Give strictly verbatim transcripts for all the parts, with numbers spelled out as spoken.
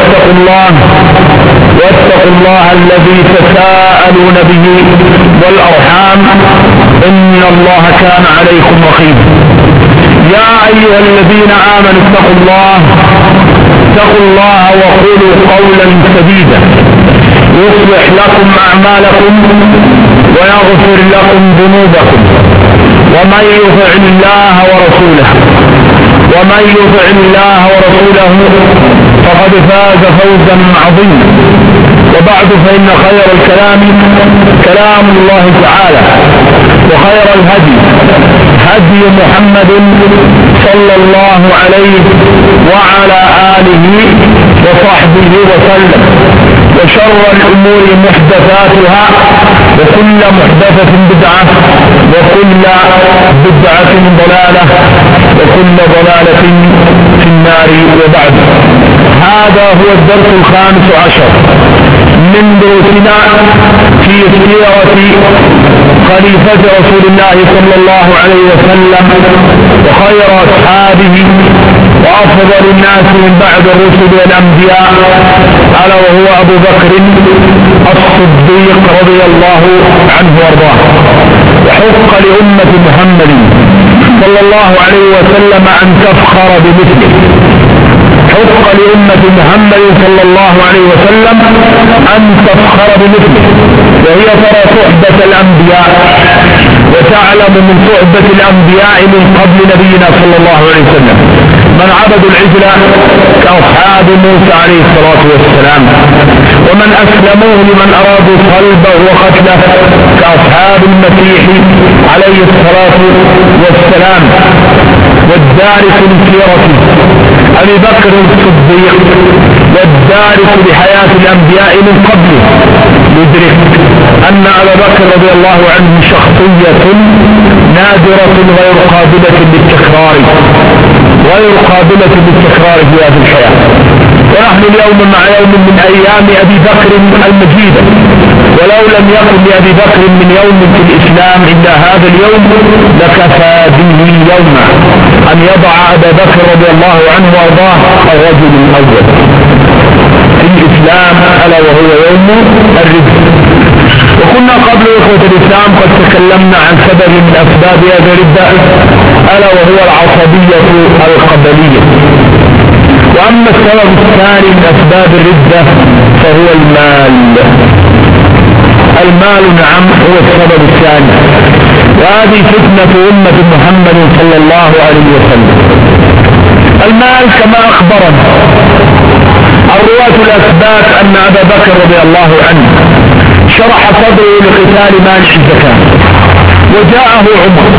واتقوا الله واتقوا الله الذي تساءلون به والأرحام إن الله كان عليكم رقيبا. يا أيها الذين آمنوا اتقوا الله اتقوا الله وقولوا قولا سديدا يصلح لكم أعمالكم ويغفر لكم ذنوبكم ومن يطع الله ورسوله ومن يطع الله ورسوله فقد فاز فوزا عظيما. وبعد فإن خير الكلام كلام الله تعالى وخير الهدي هدي محمد صلى الله عليه وعلى آله وصحبه وسلم. وشر الأمور محدثاتها وكل محدثة بدعة وكل بدعة ضلالة وكل ضلالة في النار. وبعد هذا هو الدرس الخامس عشر من دروسنا في سيرة خليفة رسول الله صلى الله عليه وسلم وخير أصحابه وأفضل الناس من بعد الرسل والأنبياء ألا وهو أبو بكر الصديق رضي الله عنه وارضاه. وحق لأمة محمد صلى الله عليه وسلم أن تفخر بمثله. حق لأمة محمد صلى الله عليه وسلم أن تفخر بمثله، وهي ترى صحبة الأنبياء وتعلم من صحبة الأنبياء من قبل نبينا صلى الله عليه وسلم من عبدوا العجل كأصحاب موسى عليه الصلاة والسلام، ومن أسلموه لمن أرادوا صلبه وقتله كأصحاب المسيح عليه الصلاة والسلام. والدارس لسيرته أبي بكر الصديق والدارس لحياة الأنبياء من قبله يدرك أن أبا بكر رضي الله عنه شخصية نادرة غير قابلة للتكرار غير قابلة للتكرار في هذه الحياة. ونحن اليوم مع يوم من أيام أبي بكر المجيدة، ولو لم يكن لأبي بكر من يوم في الإسلام إلا هذا اليوم لكفى به يوما أن يضع أبا بكر رضي الله عنه وارضاه الرجل الأول في الإسلام ألا وهو يوم الردة. وكنا قبل إخوة الإسلام قد تكلمنا عن سبب من أسباب هذا الردة ألا وهو العصبية القبلية. وأما السبب الثاني من أسباب الردة فهو المال. المال نعم هو السبب الثاني، وهذه فتنة أمة محمد صلى الله عليه وسلم. المال كما أخبرنا الرواة الأثبات أن أبا بكر رضي الله عنه شرح صدره لقتال مانع الزكاة، وجاءه عمر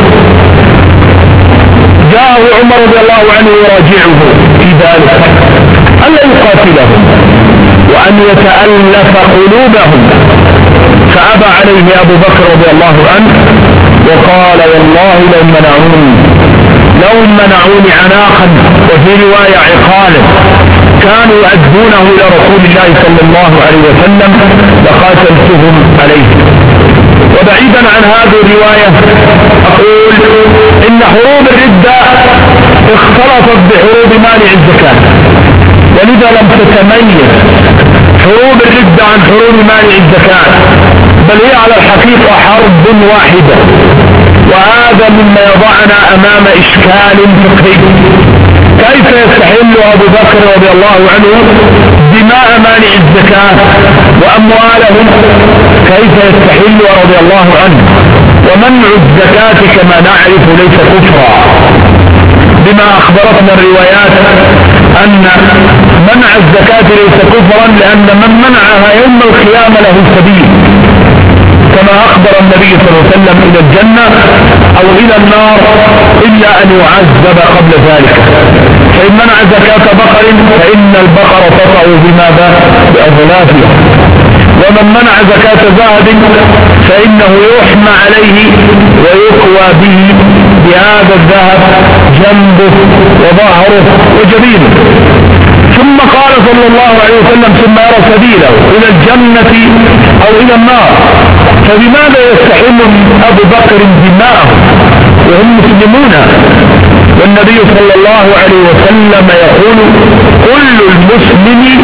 جاءه عمر رضي الله عنه يراجعه في ذلك ألا يقاتلهم وأن يتألف قلوبهم، فأبى عليه أبو بكر رضي الله عنه وقال والله لو منعوني لو منعوني عناقا وفي رواية عقالا كانوا يؤدونه إلى رسول الله صلى الله عليه وسلم لقاتلتهم عليه. وبعيدا عن هذه الرواية أقول إن حروب الردة اختلطت بحروب مانع الزكاة، ولذا لم تتميز حروب الردة عن حروب مانع الزكاة، بل هي على الحقيقة حرب واحدة. وهذا مما يضعنا أمام إشكال فقهي: كيف يستحل أبو بكر رضي الله عنه دماء مانع الزكاة وأموالهم؟ كيف يستحل رضي الله عنه؟ ومنع الزكاة كما نعرف ليس كفرا، بما أخبرتنا الروايات أن منع الزكاة ليس كفرا، لأن من منعها يوم القيامة له سبيل، كما أخبر النبي صلى الله عليه وسلم إلى الجنة أو إلى النار إلا أن يعذب قبل ذلك. فإن منع زكاة بقر فإن البقر تطأ بماذا؟ بأظلافها. ومن منع زكاة ذهب فإنه يحمى عليه ويقوى به بهذا الذهب جنبه وظهره وجبينه. ثم قال صلى الله عليه وسلم ثم يرى سبيله إلى الجنة أو إلى النار. فلماذا يستحل أبو بكر دماءهم وهم مسلمون؟ والنبي صلى الله عليه وسلم يقول كل المسلم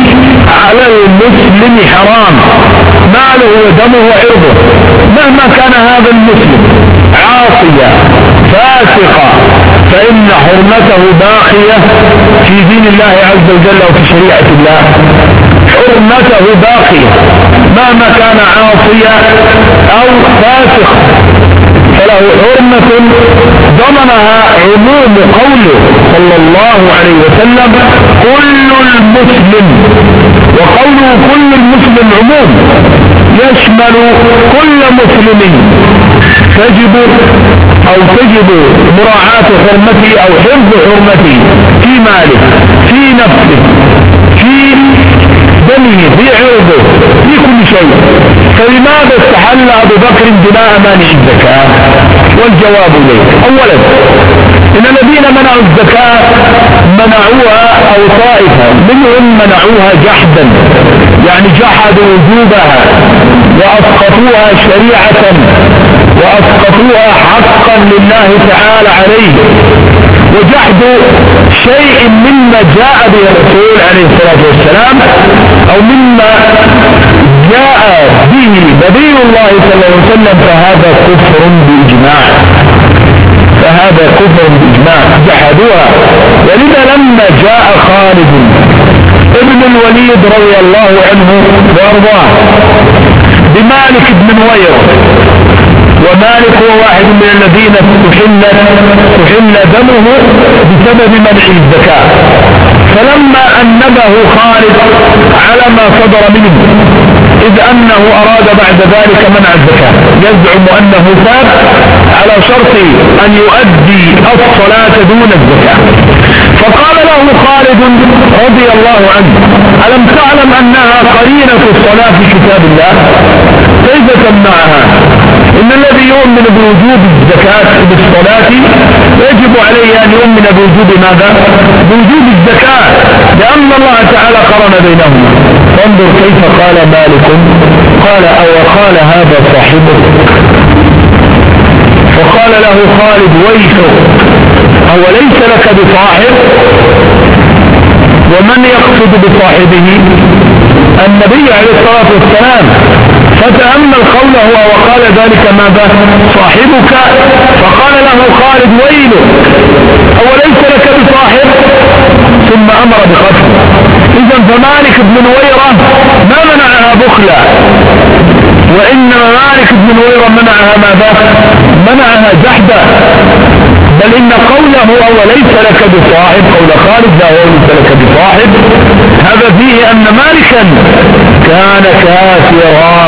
على المسلم حرام، ماله ودمه وعرضه مهما كان هذا المسلم عاصيا فاسقا، فإن حرمته باقية في دين الله عز وجل وفي شريعة الله، حرمته باقية مهما كان عاصيا أو فاسقا، فله حرمة ضمنها عموم قوله صلى الله عليه وسلم كل المسلم، وقوله كل المسلم عموم يشمل كل مسلم تجب أو تجب مراعاة حرمته أو حفظ حرمته في ماله في نفسه في دمه في عرضه في كل شيء. فلماذا استحل أبو بكر دماء مانع الزكاة؟ والجواب إليه: أولا إن الذين منعوا الزكاة منعوها أو طائفة منهم منعوها جحدا، يعني جحدوا وجوبها وأسقطوها شريعة وأسقطوها حقا لله تعالى عليه، وجحدوا شيء مما جاء به الرسول عليه الصلاة والسلام أو مما جاء به نبي الله صلى الله عليه وسلم، فهذا كفر بإجماع، فهذا كفر بإجماع، جحدوها. ولذا لما جاء خالد ابن الوليد رضي الله عنه وارضاه بمالك بن نويرة، ومالك هو واحد من الذين تحل تحل دمه بسبب منع الزكاة، فلما أنبه خالد على ما صدر منه، إذ أنه أراد بعد ذلك منع الزكاة، يزعم أنه تاب على شرط أن يؤدي الصلاة دون الزكاة، فقال له خالد رضي الله عنه: ألم تعلم أنها قرينة الصلاة في كتاب الله؟ كيف تمنعها؟ إن الذي يؤمن بوجوب الزكاة بالصلاة يجب عليه أن يؤمن بوجوب ماذا؟ بوجوب الزكاة، لأن الله تعالى قرن بينهما. فانظر كيف قال مالك، قال: أو قال هذا صاحبه؟ فقال له خالد: ويحك، أوليس لك بصاحب؟ ومن يقصد بصاحبه؟ النبي عليه الصلاة والسلام. فتأمل قوله وقال ذلك ماذا؟ صاحبك. فقال له خالد: ويلك، أوليس لك بصاحب؟ ثم أمر بقتله. إذن فمالك بن نويرة ما منعها بخلا، وإنما مالك بن نويرة منعها ماذا؟ منعها جحدا. بل إن قوله أوليس لك بصاحب، قول خالد: لا وليس لك بصاحب، هذا فيه أن مالكا كان كافرا،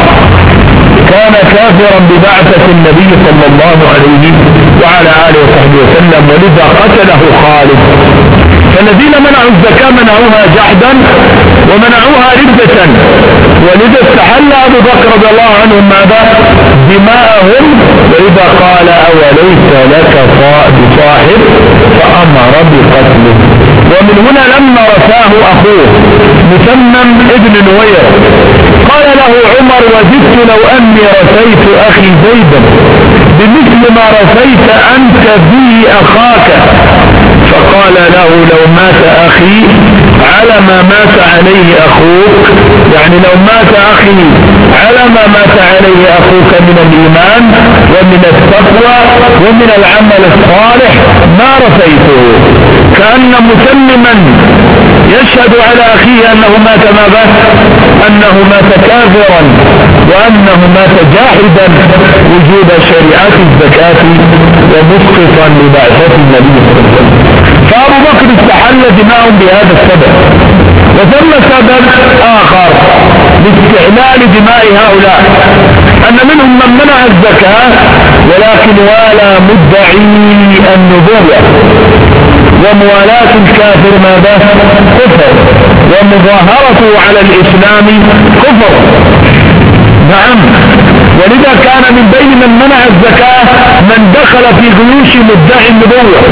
كان كافرا ببعثة النبي صلى الله عليه وعلى آله وصحبه وسلم، ولذا قتله خالد. فالذين منعوا الزكاة منعوها جحدا ومنعوها ردة، ولذا استحل أبو بكر رضي الله عنهم ماذا؟ دماءهم، وإذا قال أوليس لك بصاحب فأمر بقتله. ومن هنا لما رثاه أخوه مسمم ابن نوير قال له عمر: وجدت لو أني رثيت أخي زيدا بمثل ما رثيت أنت به أخاك. فقال له: لو مات أخي على ما مات عليه أخوك، يعني لو مات أخي على ما مات عليه أخوك من الإيمان ومن التقوى ومن العمل الصالح ما رثيته. كأن مسلما يشهد على أخيه أنه مات ماذا؟ أنه مات كافرا، وأنه مات جاحدا وجوب شريعة الزكاة ومسقطا لبعثة النبي صلى الله عليه وسلم. فأبو بكر استحل دماءهم بهذا السبب. وثم سبب آخر لاستحلال دماء هؤلاء، أن منهم من منع الزكاة ولكن والى مدعي النبوة، وموالاة الكافر ماذا؟ كفر، ومظاهرته على الإسلام كفر. نعم، ولذا كان من بين من منع الزكاة من دخل في جيوش مدعي النبوة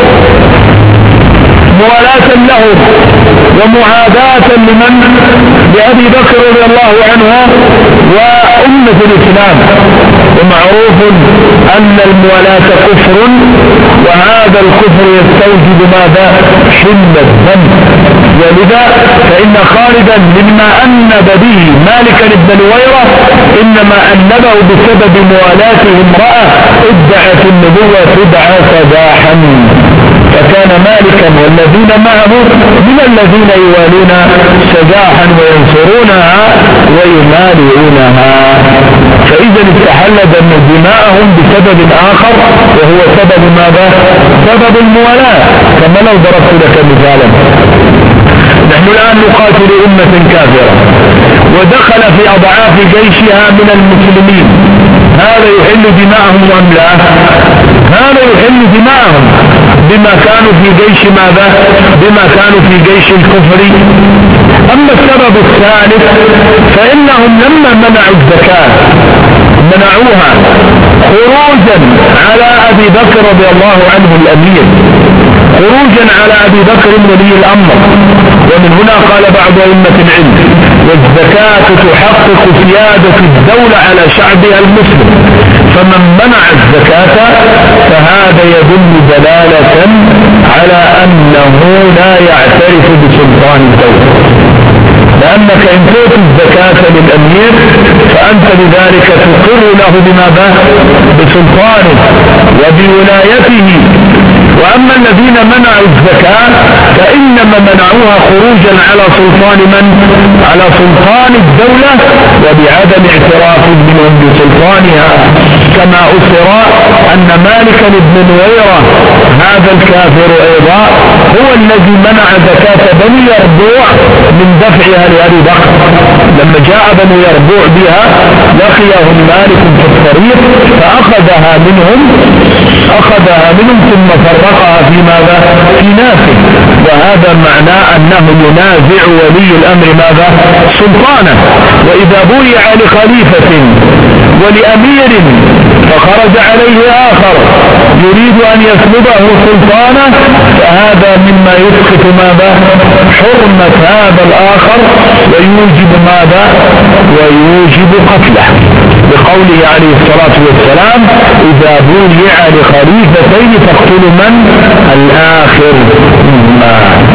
موالاة له ومعاداة لمن؟ لأبي بكر رضي الله عنه وأمة الإسلام. ومعروف أن الموالاة كفر، وهذا الكفر يستوجب ماذا؟ حل الذنب. ولذا فإن خالدا لما أنب به مالكا بن نويرة إنما أنبه بسبب موالاته امرأة ادعت النبوة تدعى سداحا، فكان مالكا والذين معه من الذين يوالون سداحا وينصرونها ويمالئونها. فإذا استحل دم دماءهم بسبب آخر وهو سبب ماذا؟ سبب الموالاة. كما لو ضربت لك مثالا، نحن الآن نقاتل أمة كافرة ودخل في أضعاف جيشها من المسلمين، هذا يحل دماءهم أم لا؟ هذا يحل دماءهم بما كانوا في جيش ماذا؟ بما كانوا في جيش الكفر. أما السبب الثالث فإنهم لما منعوا الزكاة منعوها خروجا على أبي بكر رضي الله عنه الأمير، خروجا على أبي بكر ولي الأمر. ومن هنا قال بعض أئمة العلم: والزكاة تحقق سيادة الدولة على شعبها المسلم، فمن منع الزكاة فهذا يدل دلالة على أنه لا يعترف بسلطان الدولة، لأنك إن تعطي الزكاة للأمير فأنت بذلك تقر له بماذا؟ بسلطانه وبولايته. وأما الذين منعوا الزكاة فإنما منعوها خروجا على سلطان من؟ على سلطان الدولة وبعدم اعتراف منهم بسلطانها. كما أثر أن مالكا بن نويرة هذا الكافر أيضا هو الذي منع زكاة بني يربوع من دفعها لأبي بكر. لما جاء بنو يربوع بها لقيهم مالك في الطريق فأخذها منهم أخذها منهم ثم فرقها في ماذا؟ في ناسه. وهذا معناه أنه ينازع ولي الأمر ماذا؟ سلطانه. وإذا بويع لخليفة ولأمير فخرج عليه آخر يريد أن يسلبه سلطانه فهذا مما يسقط ماذا؟ حرمة هذا الآخر ويوجب ماذا؟ ويوجب قتله، بقوله عليه الصلاة والسلام: إذا بويع لخليفتين فاقتلوا من؟ الآخر منهما.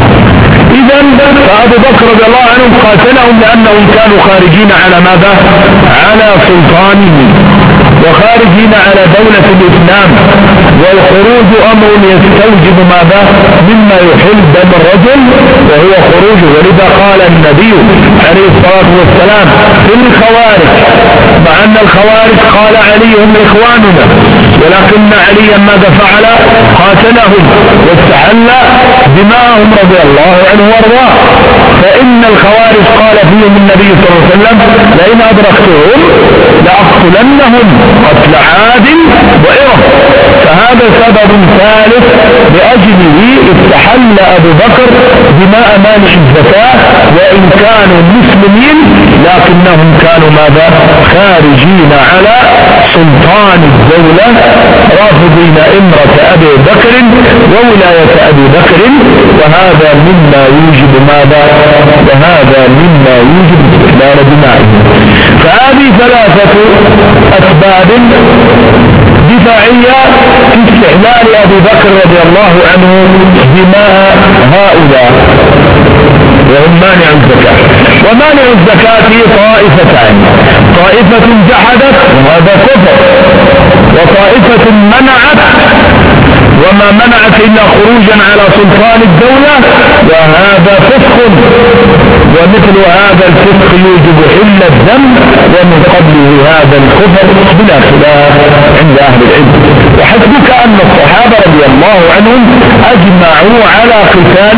إذا فأبو بكر رضي الله عنه قاتلهم لأنهم كانوا خارجين على ماذا؟ على سلطانه وخارجين على دولة الإسلام، والخروج أمر يستوجب ماذا؟ مما يحل دم الرجل وهو خروجه. ولذا قال النبي عليه الصلاة والسلام في الخوارج، مع أن الخوارج قال علي هم إخواننا، ولكن عليا ماذا فعل؟ قاتلهم واستحل دماءهم رضي الله عنه وارضاه. فإن الخوارج قال فيهم النبي صلى الله عليه وسلم: لئن أدركتهم لأقتلنهم قتل عاد وإرم. فهذا سبب ثالث لأجله استحل أبو بكر دماء مانع الزكاة، وإن كانوا مسلمين لكنهم كانوا ماذا؟ خارجين على سلطان الدولة رافضين إمرة أبي بكر وولاية أبي بكر. وهذا مما يوجب ماذا؟ وهذا مما يوجب استحلال دمائهم. فهذه ثلاثة أسباب دفاعية في استحلال أبي بكر رضي الله عنه دماء هؤلاء وهم مانع الزكاة. ومانع الزكاة طائفتان: طائفة جحدت وهذا كفر، وطائفة منعت وما منعت إلا خروجا على سلطان الدولة وهذا فسق. ومثل هذا الفسق يوجب حل الدم، ومن قبله هذا الكفر بلا خلاف عند أهل العلم. وحسبك أن الصحابة رضي الله عنهم أجمعوا على قتال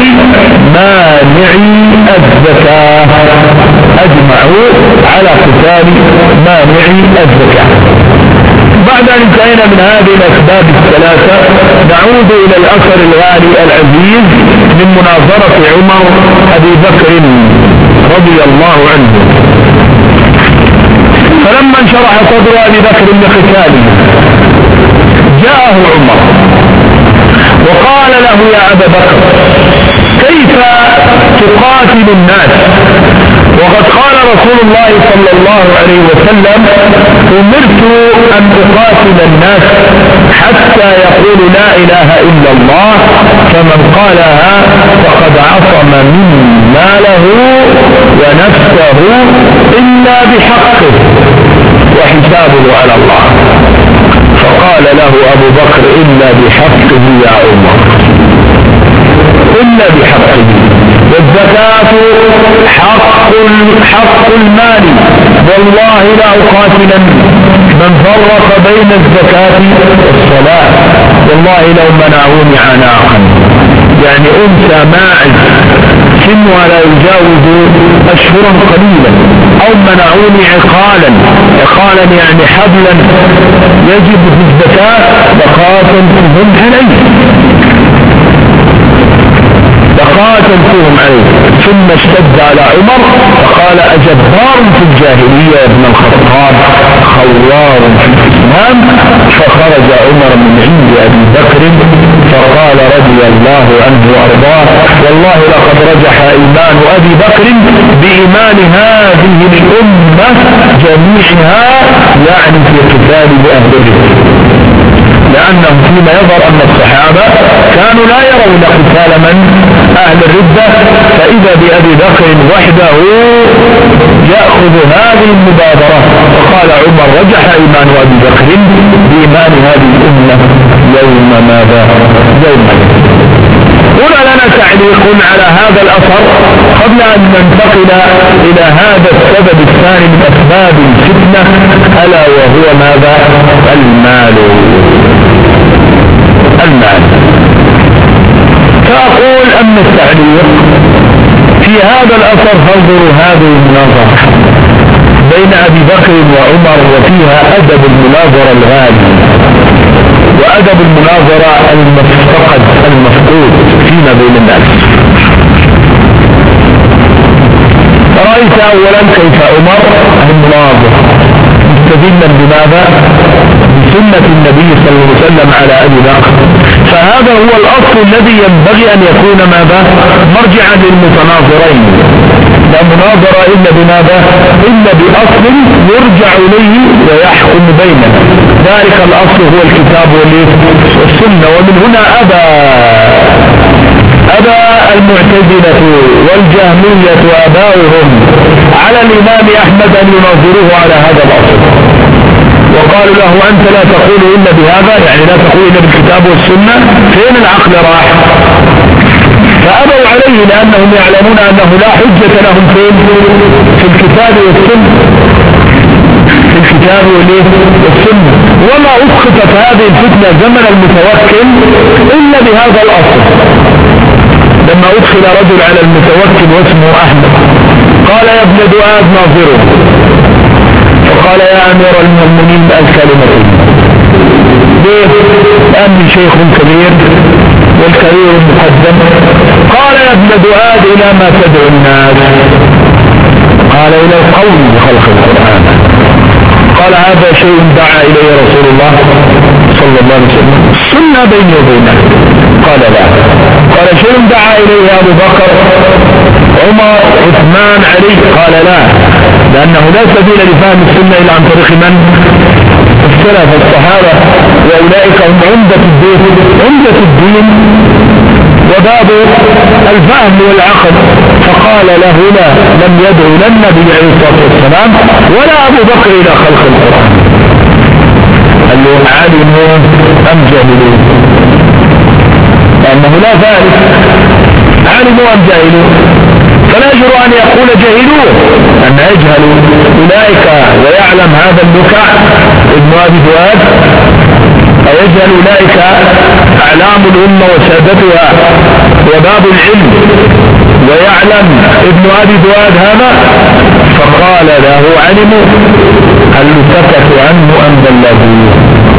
مانعي الزكاة، أجمعوا على قتال مانعي الزكاة. بعد أن انتهينا من هذه الأسباب الثلاثة نعود إلى الأثر الغالي العزيز من مناظرة عمر أبي بكر رضي الله عنه. فلما انشرح صدر أبي بكر لقتاله جاءه عمر وقال له: يا أبا بكر، كيف تقاتل الناس وقد قال رسول الله صلى الله عليه وسلم: أمرت أن أقاتل الناس حتى يقول لا إله إلا الله، فمن قالها فقد عصم من ماله نفسه إلا بحقه وحسابه على الله. فقال له أبو بكر إلا بحقه يا عمر، إلا بحقه. والزكاة حق حق المال، والله لا أقاتلن من فرق بين الزكاة والصلاة، والله لو منعوني عناقا، يعني أنثى ماعز سنها لا يجاوز أشهرا قليلا، أو منعوني عقالا، عقالا يعني حبلا يجب في الزكاة، لقاتلتهم عليه لقاتلتهم عليه. ثم اشتد على عمر فقال أجبار في الجاهلية يا ابن الخطاب خوار في الإسلام. فخرج عمر من عند أبي بكر فقال رضي الله عنه وأرضاه والله لقد رجح إيمان أبي بكر بإيمان هذه الأمة جميعها، يعني في قتال أهل الرد، لأنهم فيما يظهر أن الصحابة كانوا لا يرون قتال من أهل الردة، فإذا بأبي بكر وحده يأخذ هذه المبادرة. فقال عمر رجح إيمان أبي بكر بإيمان هذه الأمة يوم ماذا؟ يوم هنا لنا تعليق على هذا الأثر قبل أن ننتقل إلى هذا السبب الثاني من أسباب الفتنة، ألا وهو ماذا؟ المال. المال. فأقول أن التعليق في هذا الأثر فانظروا هذه المناظرة بين أبي بكر وعمر، وفيها أدب المناظرة الغالي وأدب المناظرة المفتقد المفقود فيما بين الناس. رأيت أولا كيف عمر المناظر مستدلا بماذا؟ بسنة النبي صلى الله عليه وسلم على أبي بكر، فهذا هو الأصل الذي ينبغي أن يكون ماذا؟ مرجعا للمتناظرين. لا مناظرة إلا بماذا؟ إلا بأصل يرجع إليه ويحكم بيننا، ذلك الأصل هو الكتاب والسنة. ومن هنا أبى أبى المعتزلة والجهمية وأباؤهم على الإمام أحمد أن يناظروه على هذا الأصل، وقالوا له أنت لا تقول إلا بهذا، يعني لا تقول إلا بالكتاب والسنة، فين العقل راح؟ فأبوا عليه لأنهم يعلمون أنه لا حجة لهم فين؟ في الكتاب والسنة، في الكتاب والسنة. وما أسقطت هذه الفتنة زمن المتوكل إلا بهذا الأصل. لما أدخل رجل على المتوكل واسمه أحمد قال يا ابن دؤاد ناظره، فقال يا أمير المؤمنين الكلمة ليه؟ لأني شيخ كبير والكبير مقدم. قال يا ابن دؤاد إلى ما تدعو الناس؟ قال إلى القول بخلق القرآن. قال هذا شيء دعا إليه رسول الله صلى الله عليه وسلم، السنة بيني وبينك. قال لا. قال شيء دعا إليه أبو بكر عمر عثمان علي؟ قال لا، لأنه لا سبيل لفهم السنة إلا عن طريق من؟ السلف الصحابة، وأولئك هم عمدة الدين عمدة الدين وباب الفهم والعقل. فقال له لا، لم يدعو لا النبي عليه الصلاة والسلام ولا أبو بكر إلى خلق القرآن. قال له علموا أم جهلوا؟ لأنه لا ثالث، علموا أم جهلوا؟ فلا يجر أن يقول جهلوه، أن يجهلوا أولئك ويعلم هذا البكع ابن أبي دؤاد، أو يجهل أولئك أعلام الأمة وسادتها وباب العلم ويعلم ابن أبي دؤاد هذا. فقال له علموا، هل سكتوا عنه أم بلغوه؟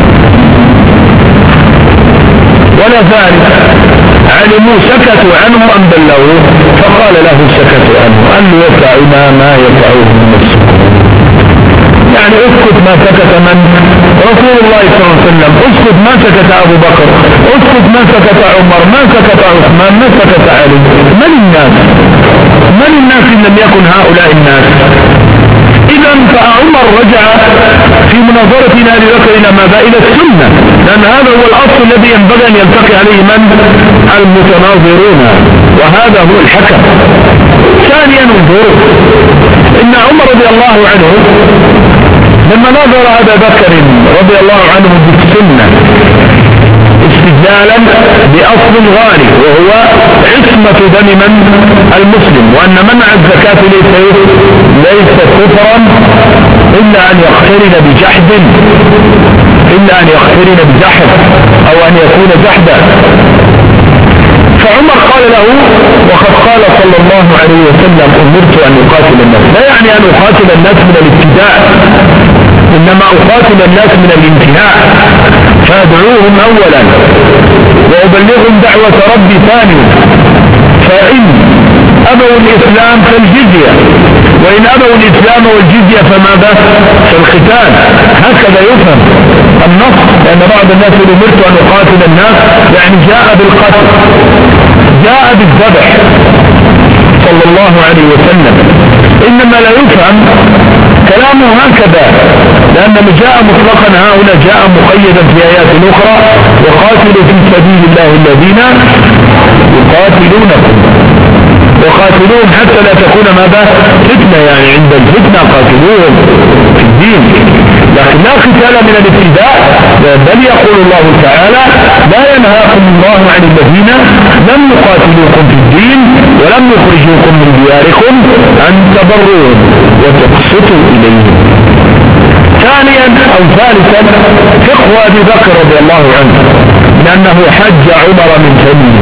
ولا ثالث، علموا سكتوا عنه أم بلغوه؟ فقال له سكتوا عنه، أن يفعنا ما يفعله من السكوت، يعني اسكت ما سكت من؟ رسول الله صلى الله عليه وسلم. اسكت ما سكت أبو بكر، اسكت ما سكت عمر، ما سكت عثمان، ما سكت علي. من الناس؟ من الناس إن لم يكن هؤلاء الناس؟ إذا فعمر رجع في مناظرتنا لأبي بكر إلى ماذا؟ إلى السنة، لأن هذا هو الأصل الذي ينبغي أن يلتقي عليه من؟ المتناظرون، وهذا هو الحكم. ثانيا ثانيا انظر ان عمر رضي الله عنه لما نظر أبا بكر رضي الله عنه بالسنة استدلالا بأصل غالي وهو عصمة دم من المسلم، وأن منع الزكاة ليس ليس كفرا إلا أن يقترن بجحد إلا أن يقترن بجحد أو أن يكون جحدا. فعمر قال له وقد قال صلى الله عليه وسلم أمرت أن أقاتل الناس، لا يعني أن أقاتل الناس من الابتداء، إنما أقاتل الناس من الانتهاء، فأدعوهم أولا وأبلغهم دعوة ربي ثانيا، فإن أبوا الإسلام فالجزية، وإن أبوا الإسلام والجزية فماذا؟ فالقتال. هكذا يفهم النص، لأن بعض الناس يقول أمرت أن أقاتل الناس يعني جاء بالقتل، جاء بالذبح صلى الله عليه وسلم، إنما لا يفهم كلامه هكذا، لأنه جاء مطلقا هنا جاء مقيدا في آيات أخرى وقاتلوا في سبيل الله الذين يقاتلونكم وقاتلوهم حتى لا تكون ماذا؟ فتنة، يعني عند الفتنة قاتلوهم في الدين، لكن لا قتال من الابتداء، بل يقول الله تعالى لا ينهاكم الله عن الذين لم يقاتلوكم في الدين ولم يخرجوكم من دياركم أن تبروهم وتقسطوا إليهم. ثانيا أو ثالثا فقه أبي بكر رضي الله عنه، لأنه حج عمر من فمه،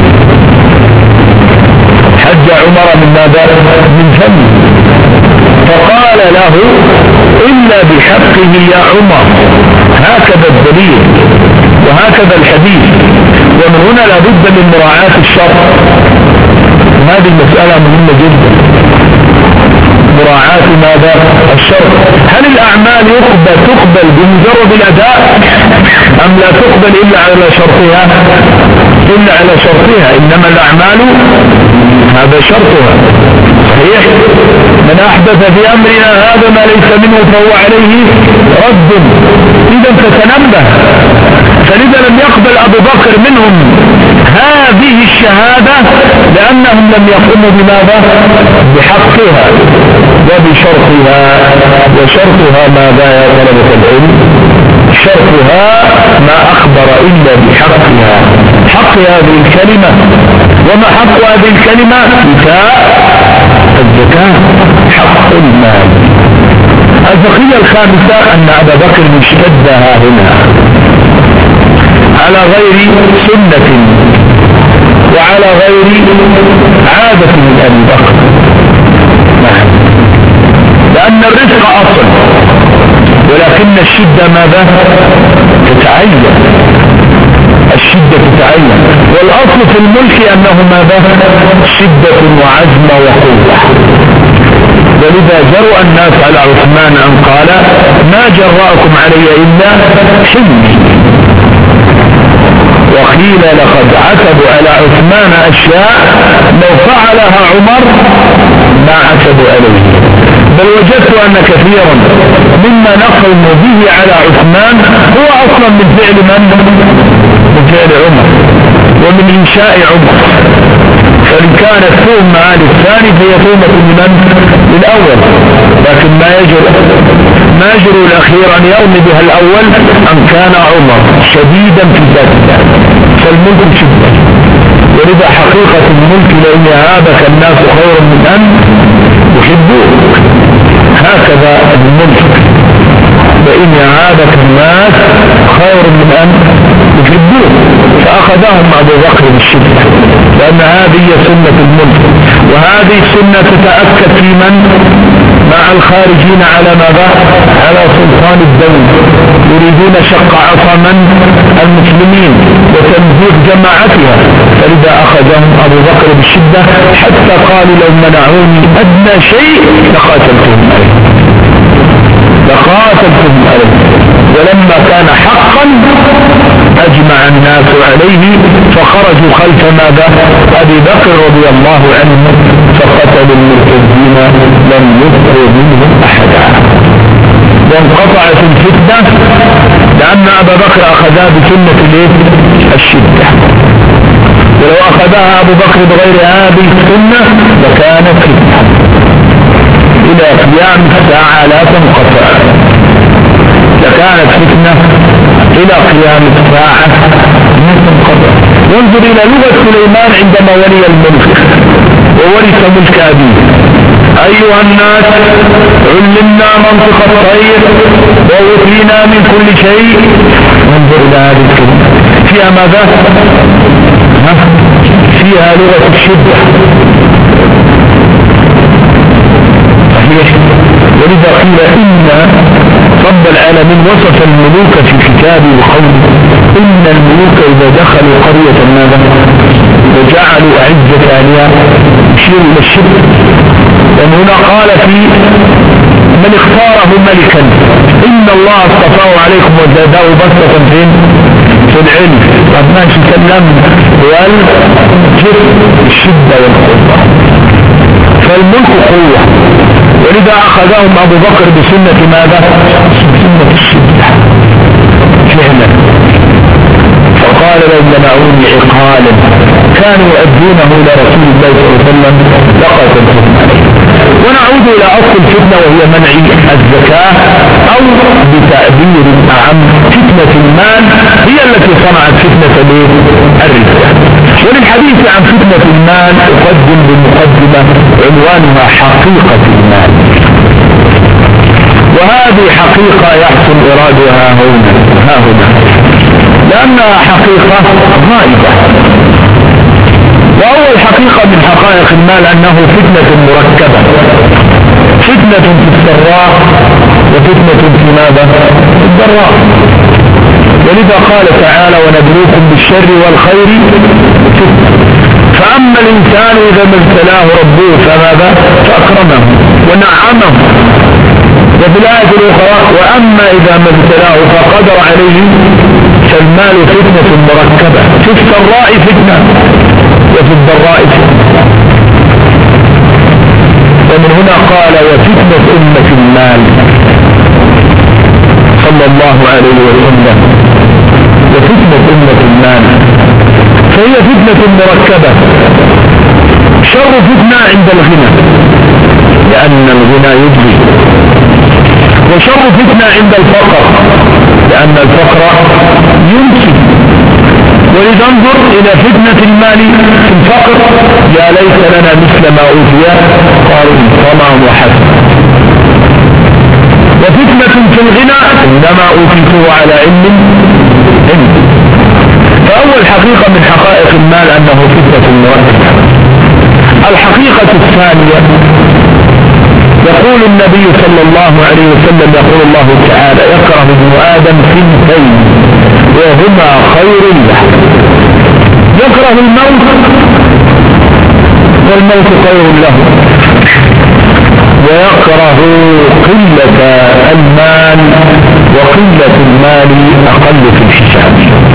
حج عمر من ماذا؟ من فمه، فقال له إلا بحقه يا عمر، هكذا الدليل وهكذا الحديث. ومن هنا لابد من مراعاة الشرط، هذه المسألة مهمة جدا، مراعاة ماذا؟ الشرط. هل الأعمال يقبل تقبل بمجرد الأداء أم لا تقبل إلا على شرطها؟ إلا على شرطها، إنما الأعمال هذا شرطها. صحيح؟ من أحدث في أمرنا هذا ما ليس منه فهو عليه رد. إذا فتنبه، فلذا لم يقبل أبو بكر منهم هذه الشهادة لأنهم لم يقوموا بماذا؟ بحقها وبشرطها. وشرطها ماذا يا طلبة العلم؟ شرطها ما أخبر إلا بحقها، حق هذه الكلمة. وما حق هذه الكلمة؟ إيتاء الزكاة، حق المال. البقية الخامسة أن أبا بكر اشتدها هنا على غير سنة وعلى غير عادة من أبي بكر، لأن الرزق أصل، ولكن الشدة ماذا؟ تتعين، الشدة تتعين. والأصل في الملك أنه ماذا؟ شدة وعزم وقوة. ولذا جرؤ الناس على عثمان أن قال ما جرأكم علي إلا حلمي. وقيل لقد عتبوا على عثمان أشياء لو فعلها عمر ما عتبوا عليه. بل وجدت أن كثيرا مما نقوم به على عثمان هو أصلا من فعل من؟ من فعل عمر ومن إنشاء عمر. فإن كانت تهمة على الثاني فهي تهمة لمن؟ للأول، لكن ما يجرؤ ما يجرؤ الأخير أن يرمي بها الأول أن كان عمر شديدا في ذاته، فالملك شدة. ولذا حقيقة الملك لأن يهابك الناس خير من أن يحبوك، هكذا الملك فإن يهابك الناس خير من أن يحبوك. فأخذهم أبو بكر بالشدة، لأن هذه سنة الملك، وهذه السنة تتأكد في من؟ مع الخارجين على ماذا؟ على سلطان الدولة، يريدون شق عصا من؟ المسلمين وتمزيق جماعتها. فلذا أخذهم أبو بكر بالشدة حتى قالوا لو منعوني أدنى شيء لقاتلتهم عليه لقاتلتهم عليه ولما كان حقا أجمع الناس عليه فخرجوا خلف ماذا؟ أبي بكر رضي الله عنه فقتلوا المرتدين لم يذكروا منهم أحدا، وانقطعت الفتنة لأن أبا بكر أخذها بسنة الشدة. ولو أخذها أبو بكر بغير هذه السنة لكانت فتنة إلى قيام الساعة لا تنقطع، لكانت فتنة إلى قيام الساعة لا تنقطع. وانظر إلى لغة سليمان عندما ولي الملك وورث ملك أبيه: أيها الناس علمنا منطق الطير وأوتينا من كل شيء. انظر إلى هذه الكلمة فيها ماذا؟ فيها لغة الشدة، صحيح. ولذا قيل إن رب العالمين وصف الملوك في كتابه وقوله: إن الملوك إذا دخلوا قرية ماذا؟ وجعلوا أعزة أهلها يشير إلى الشدة. ومن هنا قال في من اختاره ملكا: إن الله اصطفاه عليكم وزاده بسطة فين؟ في العلم. طب ماشي كلام والجسم الشدة والقوة، فالملك قوة. ولذا أخذهم أبو بكر بسنة ماذا؟ بسنة الشدة فعلا. فقال: لو منعوني عقالا كانوا يؤدونه إلى رسول الله صلى الله عليه وسلم لقاتلتهم عليه. ونعود إلى أصل الفتنة وهي منع الزكاة، أو بتعبير أعم فتنة المال هي التي صنعت فتنة الربا. وللحديث عن فتنة المال أقدم بمقدمة عنوانها حقيقة المال، وهذه حقيقة يحسن إرادها هنا ها هنا لأنها حقيقة غائبة. وأول حقيقة من حقائق المال أنه فتنة مركبة، فتنة في السراء وفتنة في ماذا؟ في الضراء. ولذا قال تعالى: ونبلوكم بالشر والخير فتنة. فأما الإنسان إذا ما ابتلاه ربه فماذا؟ فأكرمه ونعمه. وفي الآية الأخرى: وأما إذا ما ابتلاه فقدر عليه. فالمال فتنة مركبة، في السراء فتنة وفي الضراء فتنة. ومن هنا قال: وفتنة أمة المال صلى الله عليه وسلم، وفتنة أمة المال. فهي فتنة مركبة. شر فتنة عند الغنى لأن الغنى يجزي، وشر فتنة عند الفقر لأن الفقر ينسي. ولذا انظر إلى فتنة المال في الفقر: يا ليت لنا مثل ما أوتي قارون طمع وحسد. وفتنة في الغنى: إنما أوتيته على علم عندي. فأول حقيقة من حقائق المال أنه فتنة مركبة. الحقيقة الثانية: يقول النبي صلى الله عليه وسلم، يقول الله تعالى: يكره ابن آدم ثنتين وهما خير له. يكره الموت والموت خير له، ويكره قلة المال وقلة المال أقل في الحساب.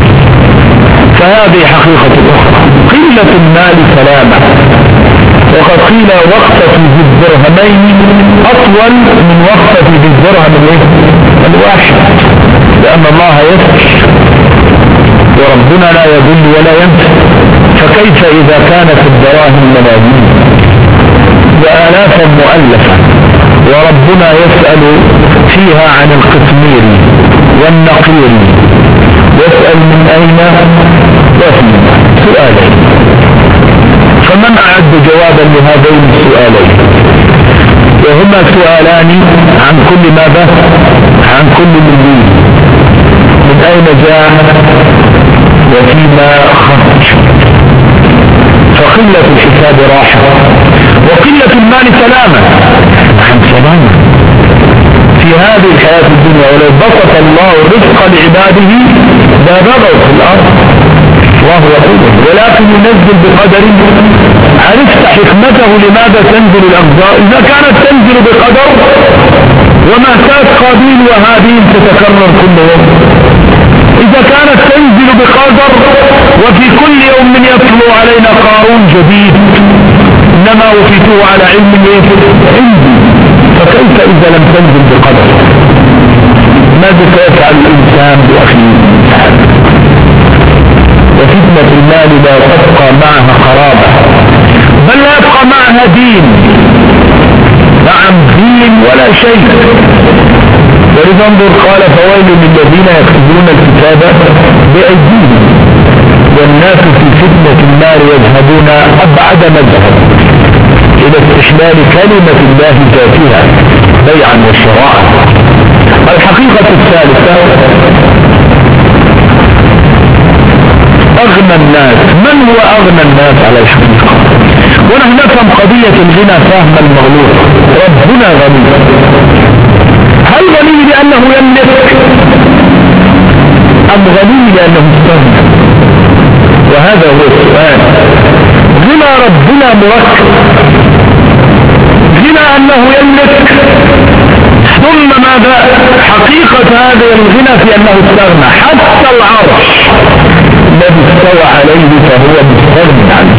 فهذه حقيقة أخرى. قلة المال سلامة، وقد قيل وقفة ذي الدرهمين أطول من وقفة ذي الدرهم الواحد، لأن الله يسر وربنا لا يضل ولا ينسى. فكيف إذا كانت الدراهم ملايين وآلافا مؤلفة وربنا يسأل فيها عن القطمير والنقير، يسأل من أين وفيما؟ سؤالين. فمن أعد جوابا لهذين السؤالين؟ وهما سؤالان عن كل ماذا؟ عن كل مليون. من أين جاء وفيما خرج؟ فقلة الحساب راحة، وقلة المال سلامة. عن سلامة في هذه الحياة الدنيا. ولو بسط الله الرزق لعباده لا بغوا في الأرض، الله يقول: ولكن ينزل بقدر. عرفت حكمته لماذا تنزل الأقدار؟ إذا كانت تنزل بقدر ومأساة قابيل وهابيل تتكرر كل يوم. إذا كانت تنزل بقدر وفي كل يوم يطلع علينا قارون جديد، إنما أوتيته على علم عندي. فكيف إذا لم تنزل بقدر؟ ماذا سيفعل الإنسان بأخيه؟ وفتنة كثرة المال لا تبقى معها قرابة، بل لا يبقى معها دين. نعم، دين ولا شيء. ولذا انظر قال فويل للذين يكتبون الكتاب بأيديهم والناس في فتنة النار يذهبون أبعد مذهب إلى استحلال كلمة الله ذاتها بيعا وشراء. الحقيقة الثالثة أغنى الناس. من هو أغنى الناس على الحقيقة؟ ونحن نفهم قضية الغنى فهم المغلوط. ربنا غني. هل غني لأنه يملك أم غني لأنه استغنى؟ وهذا هو السؤال. غنى ربنا مركب، غنى أنه يملك، ثم ماذا؟ حقيقة هذا الغنى في أنه استغنى. حتى العرش الذي استوى عليه فهو مستغنى عنه.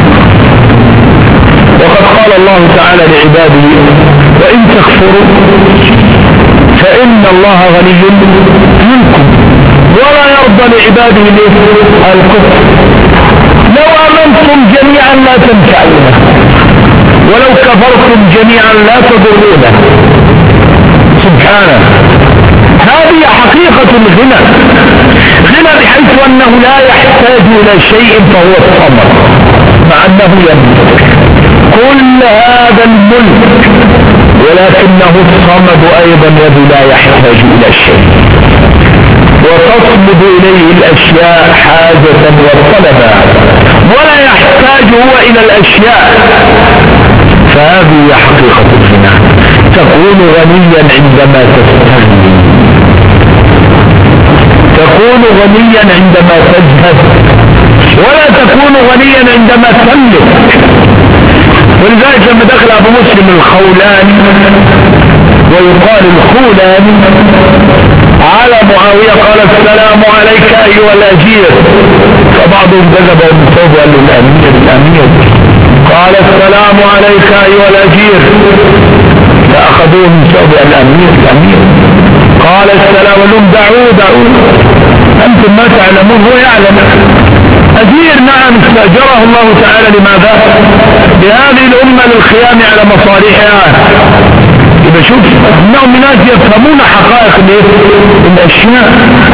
وقد قال الله تعالى لعباده وإن تكفروا فإن الله غني عنكم ولا يرضى لعباده الكفر. لو آمنتم جميعا لا تنفعونه ولو كفرتم جميعا لا تضرونه. سبحانه. هذه حقيقة الغنى. غنى بحيث أنه لا يحتاج إلى شيء فهو الصمد مع أنه يملك كل هذا الملك، ولكنه الصمد أيضا الذي لا يحتاج إلى شيء وتصمد إليه الأشياء حاجة وطلبا ولا يحتاج هو إلى الأشياء. فهذه حقيقة الغنى. تكون غنيا عندما تستغني، تكون غنيا عندما تزهد، ولا تكون غنيا عندما تملك. ولذلك لما دخل أبو مسلم الخولاني ويقال الخولاني على معاوية قال السلام عليك أيها الأجير، فبعضهم كذب ومصاب وقال له الأمير الأمير، قال السلام عليك أيها الأجير، فأخذوه مصاب الأمير الأمير، قال السلام لهم دعوه دعوه أنتم ما تعلمون هو يعلم. أجير نعم استأجره الله تعالى لماذا؟ لهذه الأمة للقيام على مصالحها. إذا شوف إنهم ناس يفهمون حقائق الأشياء.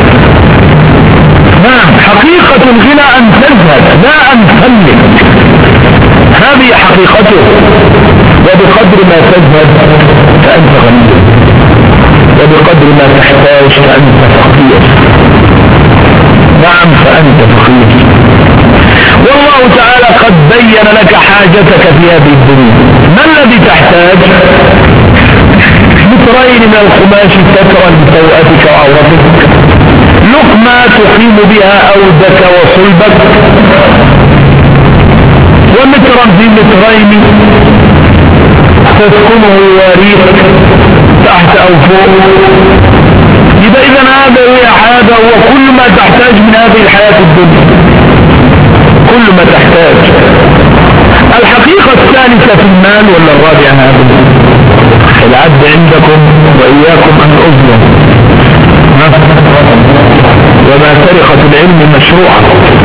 نعم، حقيقة الغنى أن تزهد لا أن تملك، هذه حقيقته. وبقدر ما تزهد فأنت غني، وبقدر ما تحتاج فأنت فقير. نعم، فأنت فقير. والله تعالى قد بين لك حاجتك في هذه الدنيا. ما الذي تحتاج؟ مترين من القماش سترا لسوءتك وعورتك، لقمة تقيم بها أودك وصلبك، ومترا في مترين تسكنه وريق تحت أو فوق. إذا إذن هذا هو هذا هو كل ما تحتاج من هذه الحياة الدنيا، كل ما تحتاج. الحقيقة الثالثة في المال ولا الرابعة هذا العد عندكم وإياكم أن أظلم، وما سرقة العلم مشروعة.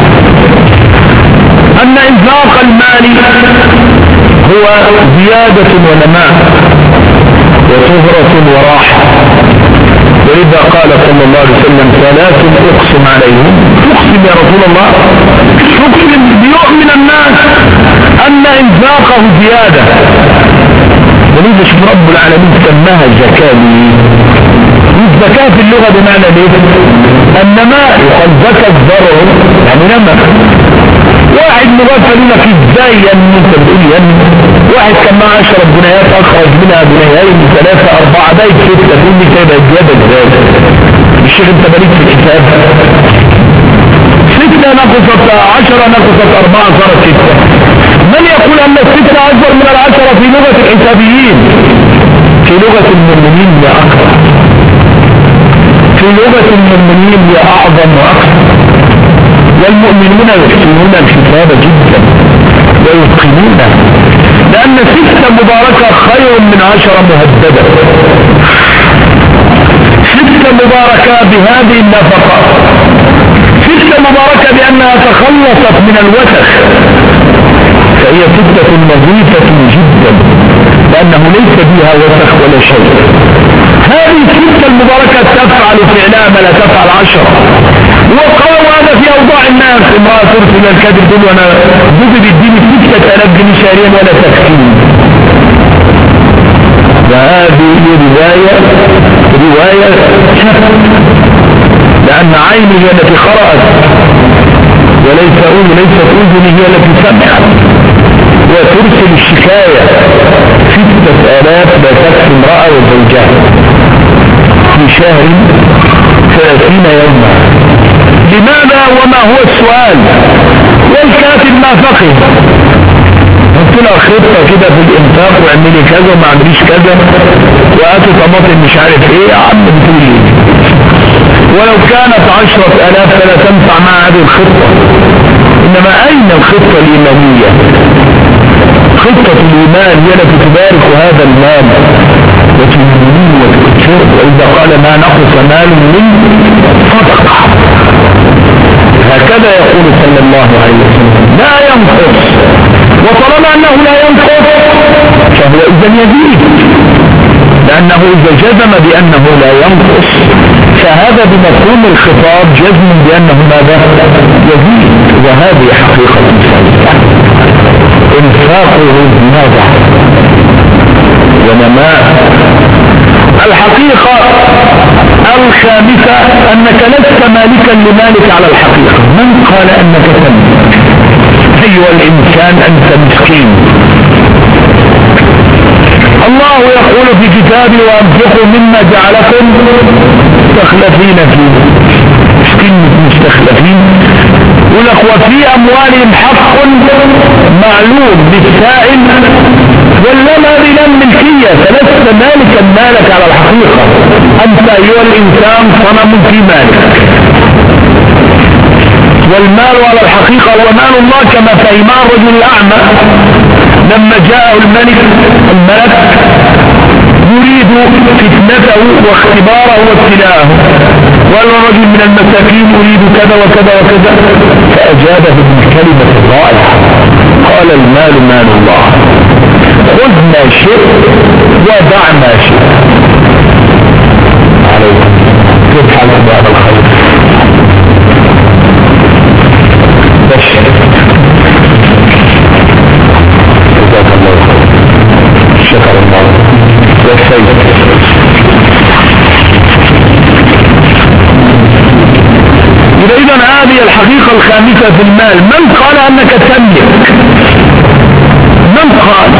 أن إنفاق المال هو زيادة ونماء وطهرة وراحة. ولذا قال صلى الله عليه وسلم ثلاث أقسم عليهم. تقسم يا رسول الله؟ تقسم ليؤمن الناس أن إنفاقه زيادة. ولذا شوف رب العالمين سماها الزكاة. الزكاة في اللغة بمعنى ايه؟ النماء. يقال زكاة الزرع يعني نمى. واحد مغفل لك ازاي يعني انت بتقول يعني واحد كان معاه عشرة جنيهات اخرج منها جنيهين ثلاثة اربعة بايت ستة، تقول لي كده زيادة ازاي؟ الشيخ انت مالك في الحساب؟ ستة نقصت عشرة نقصت اربعة صارت ستة. من يقول ان الستة اكبر من العشرة في لغة الحسابيين؟ في لغة المؤمنين هي اكبر، في لغة المؤمنين هي اعظم واكبر. والمؤمنون يحسنون الحساب جدا ويتقنونه، لأن ستة مباركة خير من عشرة مهددة. ستة مباركة بهذه النفقة، ستة المباركة بأنها تخلصت من الوسخ، فهي ستة نظيفة جدا لأنه ليس بها وسخ ولا شيء. هذه الستة المباركة تفعل فعلها ما لا تفعل عشرة. وقالوا هذا في أوضاع الناس، امرأة ترسل الكذب تقول أنا جوزي بيديني ستة آلاف جنيه شهريا ولا تكفيني. وهذه رواية رواية شك، لأن عيني هي التي قرأت وليس أذني ليست أذني هي التي سمعت، وترسل الشكاية ستة آلاف لا تكفي امرأة وزوجها في شهر ثلاثين يوما. لماذا؟ وما هو السؤال؟ والكاتب ما فقه، قلت له خطة كده في الانفاق واعملي كذا وما عمليش كذا وقاتل طماطم مش عارف ايه يا عم بتقول ايه؟ ولو كانت عشرة آلاف فلا تنفع مع هذه الخطة. انما اين الخطة الايمانية؟ خطة الايمان هي التي تبارك هذا المال وتنميه وتكثره، واذا قال ما نقص مال من صدقة، هكذا يقول صلى الله عليه وسلم لا ينقص. وطالما انه لا ينقص فهو اذا يزيد، لانه اذا جزم بانه لا ينقص فهذا بمفهوم الخطاب جزم بانه ماذا؟ يزيد. وهذه حقيقة صحيحة، انفاقه نضع ونماء. الحقيقة الخامسة انك لست مالكا لمالك على الحقيقة. من قال انك تملك؟ ايها الانسان انت مسكين. الله يقول في كتابه وانفقوا مما جعلكم مستخلفين فيه. مسكين مستخلفين ولك وفي اموالهم حق معلوم للسائل، واللام هذه لام ملكية، فلست مالكا مالك على الحقيقة. انت ايها الانسان صنم في مالك، والمال على الحقيقة هو مال الله كما فهمه الرجل الأعمى لما جاءه الملك الملك يريد فتنته واختباره وابتلاءه، وقال الرجل من المساكين أريد كذا وكذا وكذا، فأجابه بالكلمة الرائعة قال المال مال الله، خذ ما شئت ودع ما شئت. عليكم كيف حالك بعد الخير؟ بشر جزاك الله خير، شكر الله والسيد. إذا إذن هذه الحقيقة الخامسة في المال. من قال أنك تملك؟ من قال؟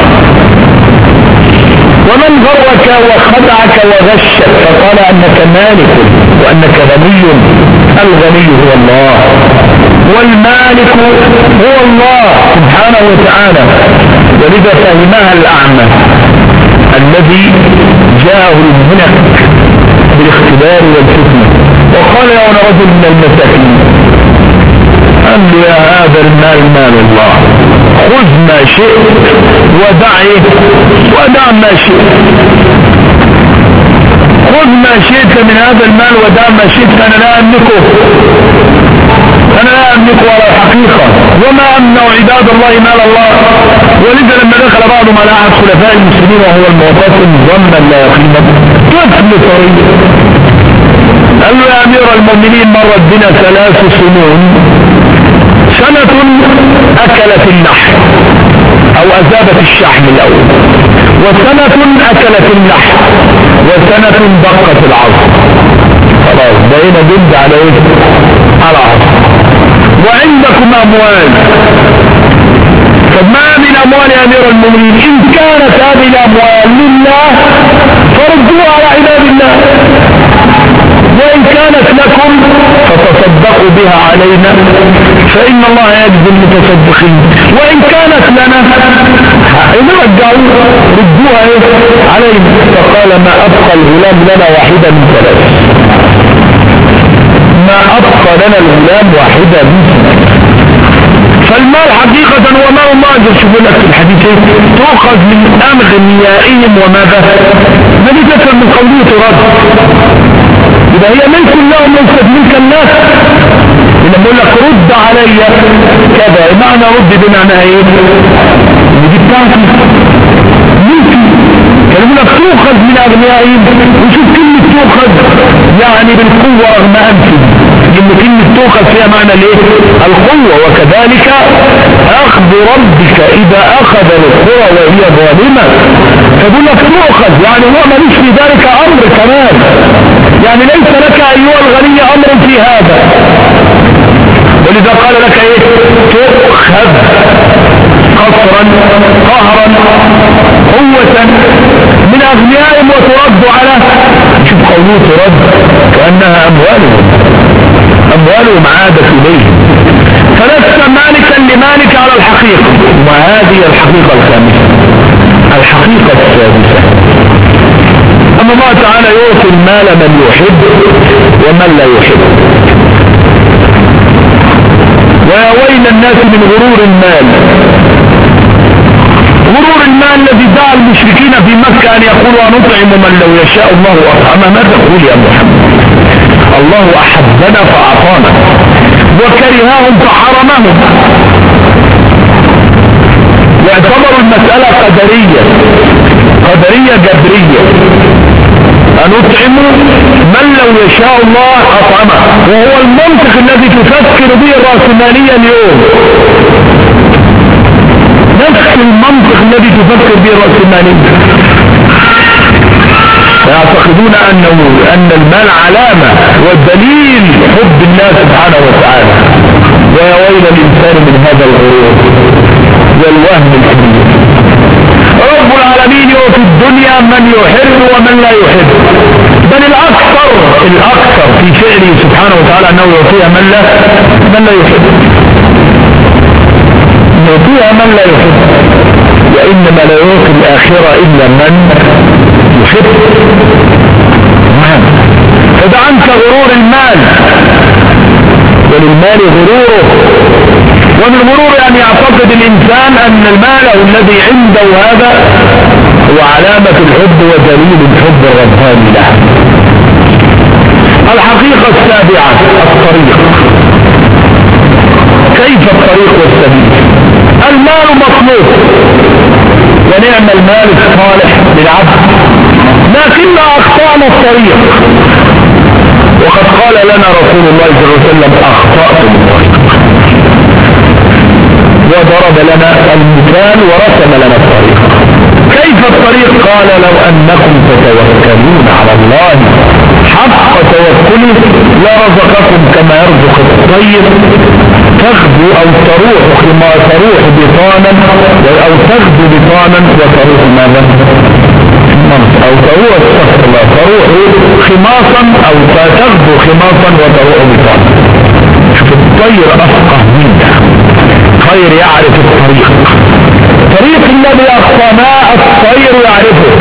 ومن غرك وخدعك وغشك فقال أنك مالك وأنك غني؟ الغني هو الله، والمالك هو الله سبحانه وتعالى. ولذا فهمها الأعمى الذي جاءه المنك بالاختبار والفتنة وقال يا أنا رجل من المساكين، قال له يا هذا المال مال الله، خذ ما شئت ودعه ودع ما شئت. خذ ما شئت من هذا المال ودع ما شئت، أنا لا أملكه، أنا لا أملك على الحقيقة، وما أمنع عباد الله مال الله. ولذا لما دخل بعضهم على أحد خلفاء المسلمين وهو المعتصم ظنا لا يقينا طفل صغير، قال له يا أمير المؤمنين مرت بنا ثلاث سنون، سنة أكلت اللحم أو أذابت الشحم الأول، وسنة أكلت اللحم، وسنة دقت العظم. خلاص بقينا جد على ايه؟ على عظم. وعندكم أموال، فما من أموال يا أمير المؤمنين إن كانت هذه الأموال لله فردوها على عباد الله، وإن كانت لكم فتصدقوا بها علينا فإن الله يجزي المتصدقين، وإن كانت لنا رجعوا ردوها علينا. فقال ما أبقى الغلام لنا واحدة من ثلاث، ما أبقى لنا الغلام واحدة من ثلاث. فالمال حقيقة هو مال الله. شوفوا لك في الحديث تؤخذ من أغنيائهم وماذا؟ الذي تفهم من قوله ترد، إذا هي ملك لهم ليست ملك الناس. لما اقول لك رد علي كذا، معنى رد بمعنى ايه؟ ودي بتاعتي ممكن يقول لك تؤخذ من اغنيائهم، وشوف كلمة تؤخذ يعني بالقوة رغم انفذ، لان كلمة تؤخذ فيها معنى الايه؟ القوة. وكذلك اخذ ربك اذا اخذ القرى وهي ظالمة، فيقول لك تؤخذ يعني هو ماليش في ذلك امر كمان، يعني ليس لك ايها الغني امر في هذا، ولذا قال لك ايه؟ تؤخذ قصرا قهرا قوة من اغنيائهم وترد على، شوف قوله ترد كأنها اموالهم اموالهم عادت اليهم، فلست مالكا لمالك على الحقيقة. وهذه الحقيقة الخامسة. الحقيقة السادسة أن الله تعالى يعطي المال من يحب ومن لا يحب. ويا ويل الناس من غرور المال، غرور المال الذي دعا المشركين في مكة أن يقولوا نطعم من لو يشاء الله أطعمه. ما تقول يا محمد؟ الله أحبنا فأعطانا وكرههم فحرمهم، واعتبروا المسألة قدرية قدرية جبرية، أن نطعم من لو يشاء الله أطعمه، وهو المنطق الذي تفكر به الرأسمالية اليوم، نفس المنطق الذي تفكر به الرأسمالية. يعتقدون أنه أن المال علامة ودليل حب الله سبحانه وتعالى. ويا ويل الإنسان من هذا الغرور والوهم الكبير. رب العالمين يعطي الدنيا من يحب ومن لا يحب، بل الأكثر الأكثر في فعله سبحانه وتعالى أنه يعطيها من لا من لا يحب، يعطيها من لا يحب، وإنما لا يعطي الآخرة إلا من يحب. فدع عنك غرور المال، وللمال غروره، ومن غرور أن يعتقد الإنسان أن المال الذي عنده هذا هو علامة الحب ودليل الحب الرباني له. الحقيقة السابعة الطريق. كيف الطريق والسبيل؟ المال مطلوب ونعم المال الصالح للعبد، لكن أخطأنا الطريق، وقد قال لنا رسول الله صلى الله عليه وسلم أخطأتم الطريق، وضرب لنا المثال ورسم لنا الطريق. كيف الطريق؟ قال لو أنكم تتوكلون على الله حق توكله لرزقكم كما يرزق الطير تغدو أو تروح كما تروح بطانا، أو تغدو بطانا وتروح ماذا؟ أو تروح استغفر الله تروح خماصا، أو تغدو خماصا وتروح بطانا. شوف الطير أفقه منا، الطير يعرف الطريق، طريق الذي أخطأناه الطير يعرفه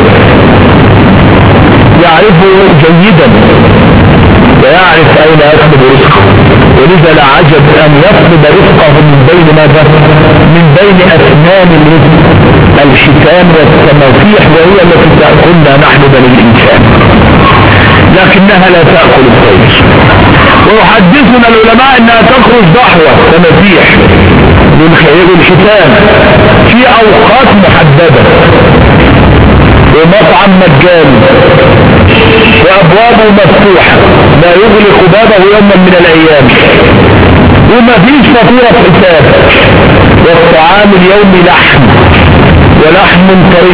يعرفه جيدا، ويعرف أين يطلب رزقه، ولذا لا عجب أن يطلب رزقه من بين ماذا؟ من بين أسنان الرزق، الحيتان والتماسيح، وهي التي تأكلنا نحن بني الإنسان، لكنها لا تأكل الطير. ويحدثنا العلماء أنها تخرج ضحوة تماسيح والحيتان في أوقات محددة، ومطعم مجاني وأبوابه مفتوحة لا يغلق بابه يوما من الأيام، وما فيش فطيرة حساب، والطعام اليومي لحم ولحم طري،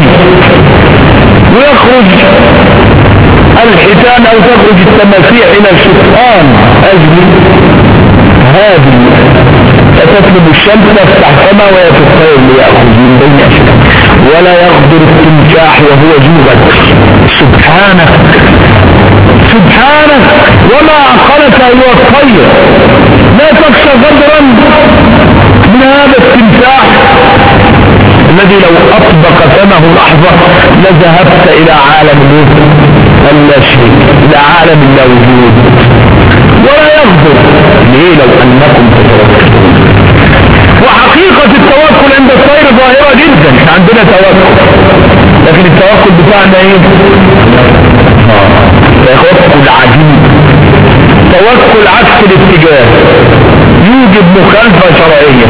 ويخرج الحيتان أو تخرج التماسيح إلى الشيطان أجل هذه، فتطلب الشمس تفتح فما ويتطير ليأخذ من بين أسنانه، ولا يغدر التمساح وهو جوعك. سبحانه سبحانه وما عقلك أيها الطير، لا تخشى غدرا من هذا التمساح الذي لو أطبق فمه لحظة لذهبت إلى عالم اللا شيء، إلى عالم اللا وجود. ولا يغدر ليه؟ لو أنكم تتوكلون. وحقيقة التوكل عند الطير ظاهرة جدا، احنا عندنا توكل، لكن التوكل بتاعنا ايه؟ توكل عجيب، التوكل عكس الاتجاه، يوجب مخالفة شرعية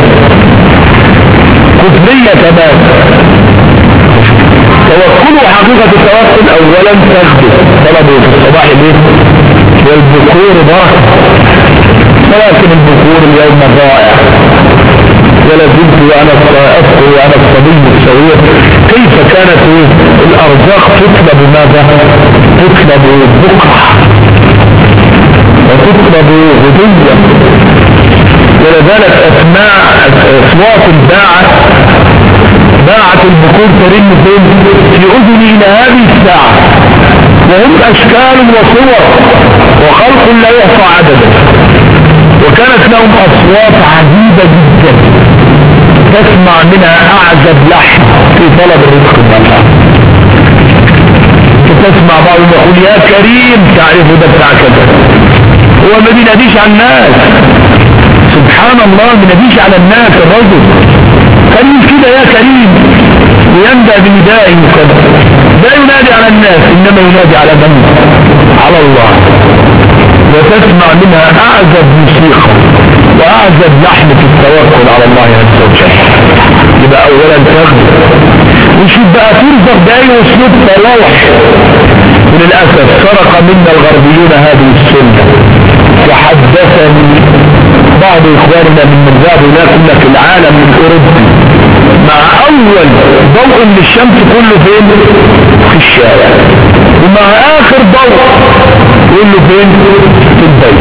كفرية كمان. توكله حقيقة التوكل أولا تخدم طلبه في الصباح ليه والبكور بركة، ولكن البكور اليوم ضائع. ولا زلت وأنا أذكر وأنا الصبي الصغير كيف كانت الأرزاق تطلب ماذا؟ تطلب بكرة وتطلب غدوة. ولذلك أسماع أصوات الباعة باعة البكور ترن فين؟ في أذني إلى هذه الساعة، وهم أشكال وصور وخلق لا يحصى عددا، وكانت لهم أصوات عجيبة جدا تسمع منها أعجب لحن في طلب الرزق المنفع. تسمع بعضهم يقول يا كريم، تعرف ده بتاع كذا، هو ما بيناديش على الناس، سبحان الله ما بيناديش على الناس. الرجل قال كده يا كريم ويندى بندائه كذا، لا ينادي على الناس إنما ينادي على من؟ على الله. وتسمع منها أعجب موسيقى وأعجب لحن في التوكل على الله عز وجل. يبقى أولا تاخد وشوف بقى ترزق بأي أسلوب تروح. وللأسف سرق منا الغربيون هذه السنة. وحدثني بعض إخواننا من مرزاد هناك في العالم من أوروبا مع أول ضوء للشمس كله فين؟ في الشارع، ومع آخر ضوء كله فين؟ في البيت.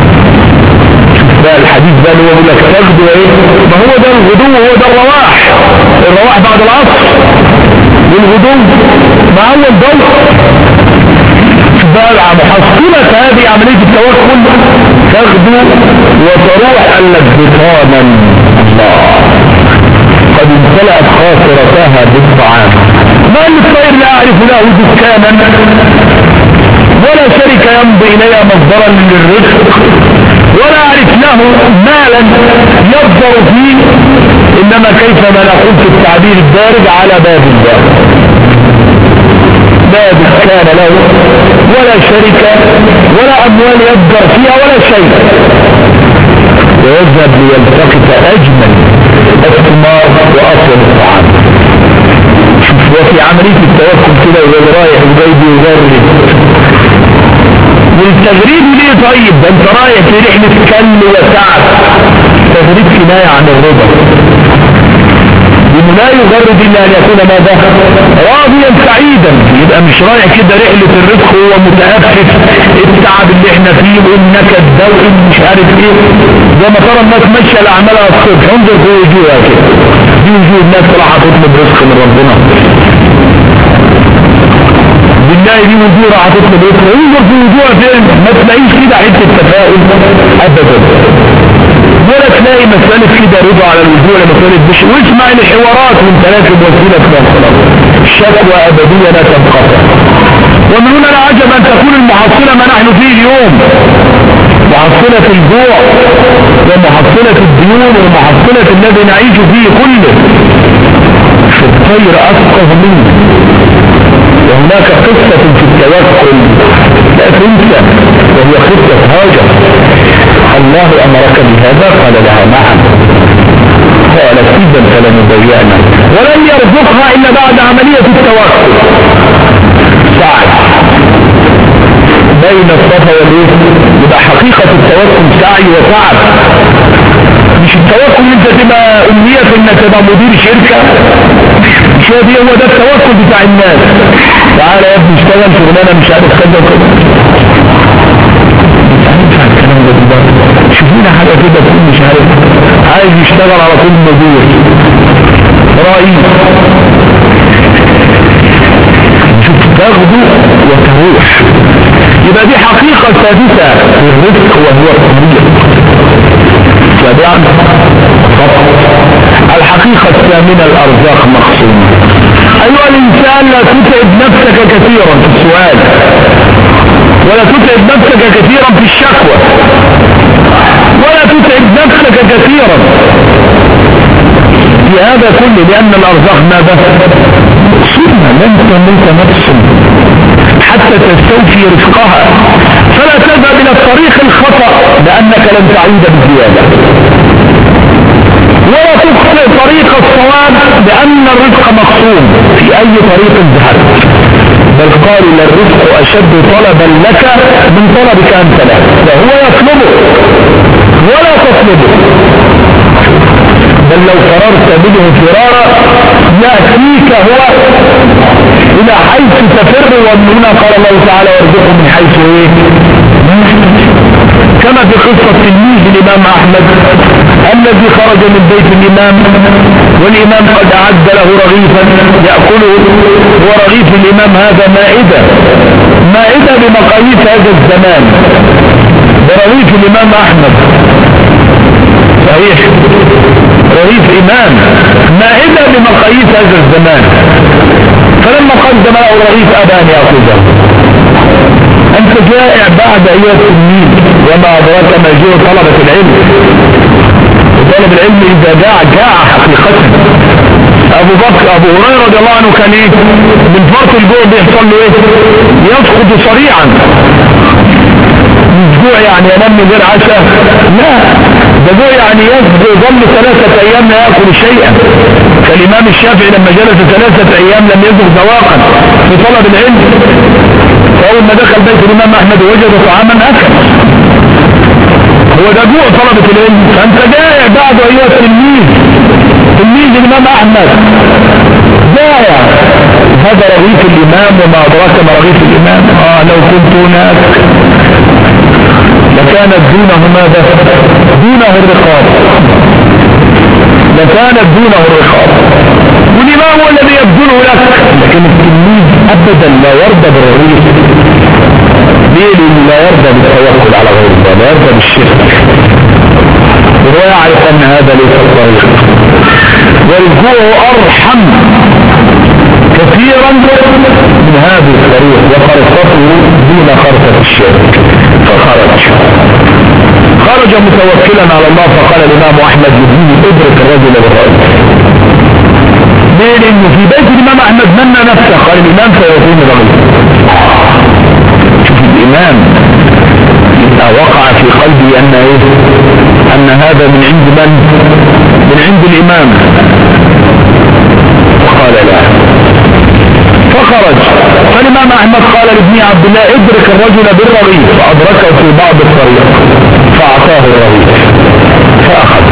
بقى الحديث ده اللي هو بيقول لك تاخده ايه؟ ما هو ده الغدو، هو ده الرواح، الرواح بعد العصر والغدو مع أول ضوء. بقى محصلة هذه عملية التوكل تاخده وتروح قال لك بطانا الله قد امتلأت خاطرتها بالطعام. ما الطير لا أعرف له دكانا ولا شركة يمضي إليها مصدرا للرزق ولا أعرف له مالا يصدر فيه، إنما كيفما نقول في التعبير الدارج على باب الله، لا دكان له ولا شركة ولا أموال يصدر فيها ولا شيء، ويذهب ليلتقط أجمل الثمار وأطول الطعام. وفي عملية التوكل كده وهو رايح وجايب ويغرد. والتغريب ليه طيب؟ ده انت رايح في رحلة كل وتعب، تغريب كناية عن الرضا. لا يغرد إلا أن يكون ماذا؟ راضيا سعيدا. يبقى مش رايح كده رحلة الرزق هو متأفف التعب اللي احنا فيه والنكد ده مش عارف ايه، زي ما ترى الناس ماشيه لأعمالها الصبح. انظر في وجوهها كده، دي وجوه الناس راح تطلب رزق من ربنا، بالله دي وجوه راح تطلب رزق. انظر في وجوهها فين، ما تلاقيش كده حته تفاؤل ابدا، ولا تلاقي مسألة كده رضا على الوجوه ولا مسألة بش. واسمع الحوارات وانت راكب وسيلة مواصلات، الشكوى أبدية لا تنقطع. ومن هنا لا عجب أن تكون المحصلة ما نحن فيه اليوم، محصلة الجوع ومحصلة الديون ومحصلة الذي نعيش فيه كله. الطير أفقه منه. وهناك قصة في التوكل لا تنسى، وهي قصة هاجر. الله أمرك بهذا؟ قال لها نعم. قالت إذا فلنبيعنا، ولن يرزقها إلا بعد عملية التوكل. سعي بين الصفا والإيه؟ يبقى حقيقة التوكل سعي وتعب، مش التوكل انت تبقى أمنية انك تبقى مدير شركة. مش هو هو ده التوكل بتاع الناس. تعالى يا ابني اشتغل شغلانة مش عارف كذا وكذا، شوفونا حاجة كده تكون مش عارف، عايز يشتغل على طول مدير رئيس. شوف تاخده وتروح. يبقى دي حقيقة سادسة في الرزق وهو الطريق. سابعا الحقيقة الثامنة الأرزاق مقسومة. أيها الإنسان لا تتعب نفسك كثيرا في السؤال، ولا تتعب نفسك كثيرا في الشكوى، ولا تتعب نفسك كثيرا في هذا كله، لأن الأرزاق ماذا؟ مقسومة. لن تموت نفس حتى تستوفي رزقها، فلا تذهب إلى الطريق الخطأ لأنك لن تعود بالزيادة، ولا تخطئ طريق الصواب لأن الرزق مقسوم في أي طريق ذهبت. بل قالوا للرزق أشد طلبا لك من طلبك أنت له، فهو يطلبه ولا تطلبه، بل لو فررت منه فرارا يأتيك هو إلى حيث تفر. ومن هنا قال الله تعالى وارزقه من حيث ايه، كما في قصة تلميذ الإمام أحمد الذي خرج من بيت الإمام والإمام قد أعد له رغيفا يأكله، ورغيف الإمام هذا مائدة مائدة بمقاييس هذا الزمان، برغيف الإمام أحمد صحيح رغيف إمام مائدة بمقاييس هذا الزمان. فلما قدم له الرغيف أبى أن يأخذه. أنت جائع بعد أيها التلميذ، وما أدراك ما جاء طلبة العلم. طلب العلم إذا جاع جاع حقيقة. أبو بكر أبو هريرة رضي الله عنه كان إيه من فرط الجوع بيحصل له إيه، يسقط صريعا. مش جوع يعني ينام من غير عشاء، لا ده جوع يعني يظل ثلاثة أيام لا يأكل شيئا. كالإمام الشافعي لما جلس ثلاثة أيام لم يذق ذواقا في طلب العلم، فأول ما دخل بيت الإمام أحمد وجد طعاما أكل. هو ده جوع طلبة العلم. فأنت جائع بعد أيها التلميذ، تلميذ الإمام أحمد جائع. هذا رغيف الإمام، وما أدراك ما رغيف الإمام. آه لو كنت هناك لكانت دونه ماذا؟ دونه الرقاب، لكانت دونه الرقاب، والإمام هو الذي يبذله لك. لكن التلميذ أبدا لا يرضى بالرغيف. ليه؟ لا يرضى بالتوكل على غير الله، لا يرضى بالشرك، ويعرف أن هذا ليس الطريق. والجوع أرحم كثيرا من هذه الطريق، وخرصته دون خرصة الشرك. فخرج خرج متوكلا على الله. فقال الإمام أحمد لابنه ادرك الرجل بالرأي. ليه؟ لأنه في بيت الإمام أحمد منى نفسه، قال الإمام سيكون رغيف. شوف الإمام إذا وقع في قلبي أن إيه؟ أن هذا من عند من؟ من عند الإمام. قال لا. فخرج. فالإمام أحمد قال لابن عبد الله ادرك الرجل بالرغيف، فأدركه في بعض الطريق فأعطاه الرغيف فأخذ.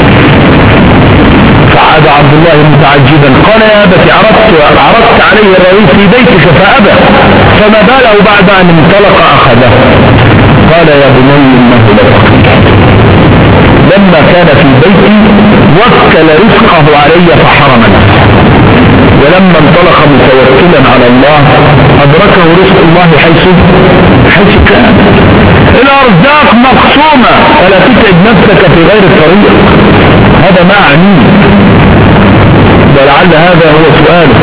فعاد عبد الله متعجبا قال يا أبت عرضت, عرضت عليه الرغيف في بيتك فأبى، فما باله بعد أن انطلق أخذه. قال يا بني إنه لفقير. لما كان في بيتي وكل رزقه علي فحرم نفسه، ولما انطلق متوكلا على الله أدركه رزق الله حيث حيث كان. الأرزاق مقسومة، فلا تتعب نفسك في غير الطريق. هذا ما أعنيه، ولعل هذا هو سؤالك.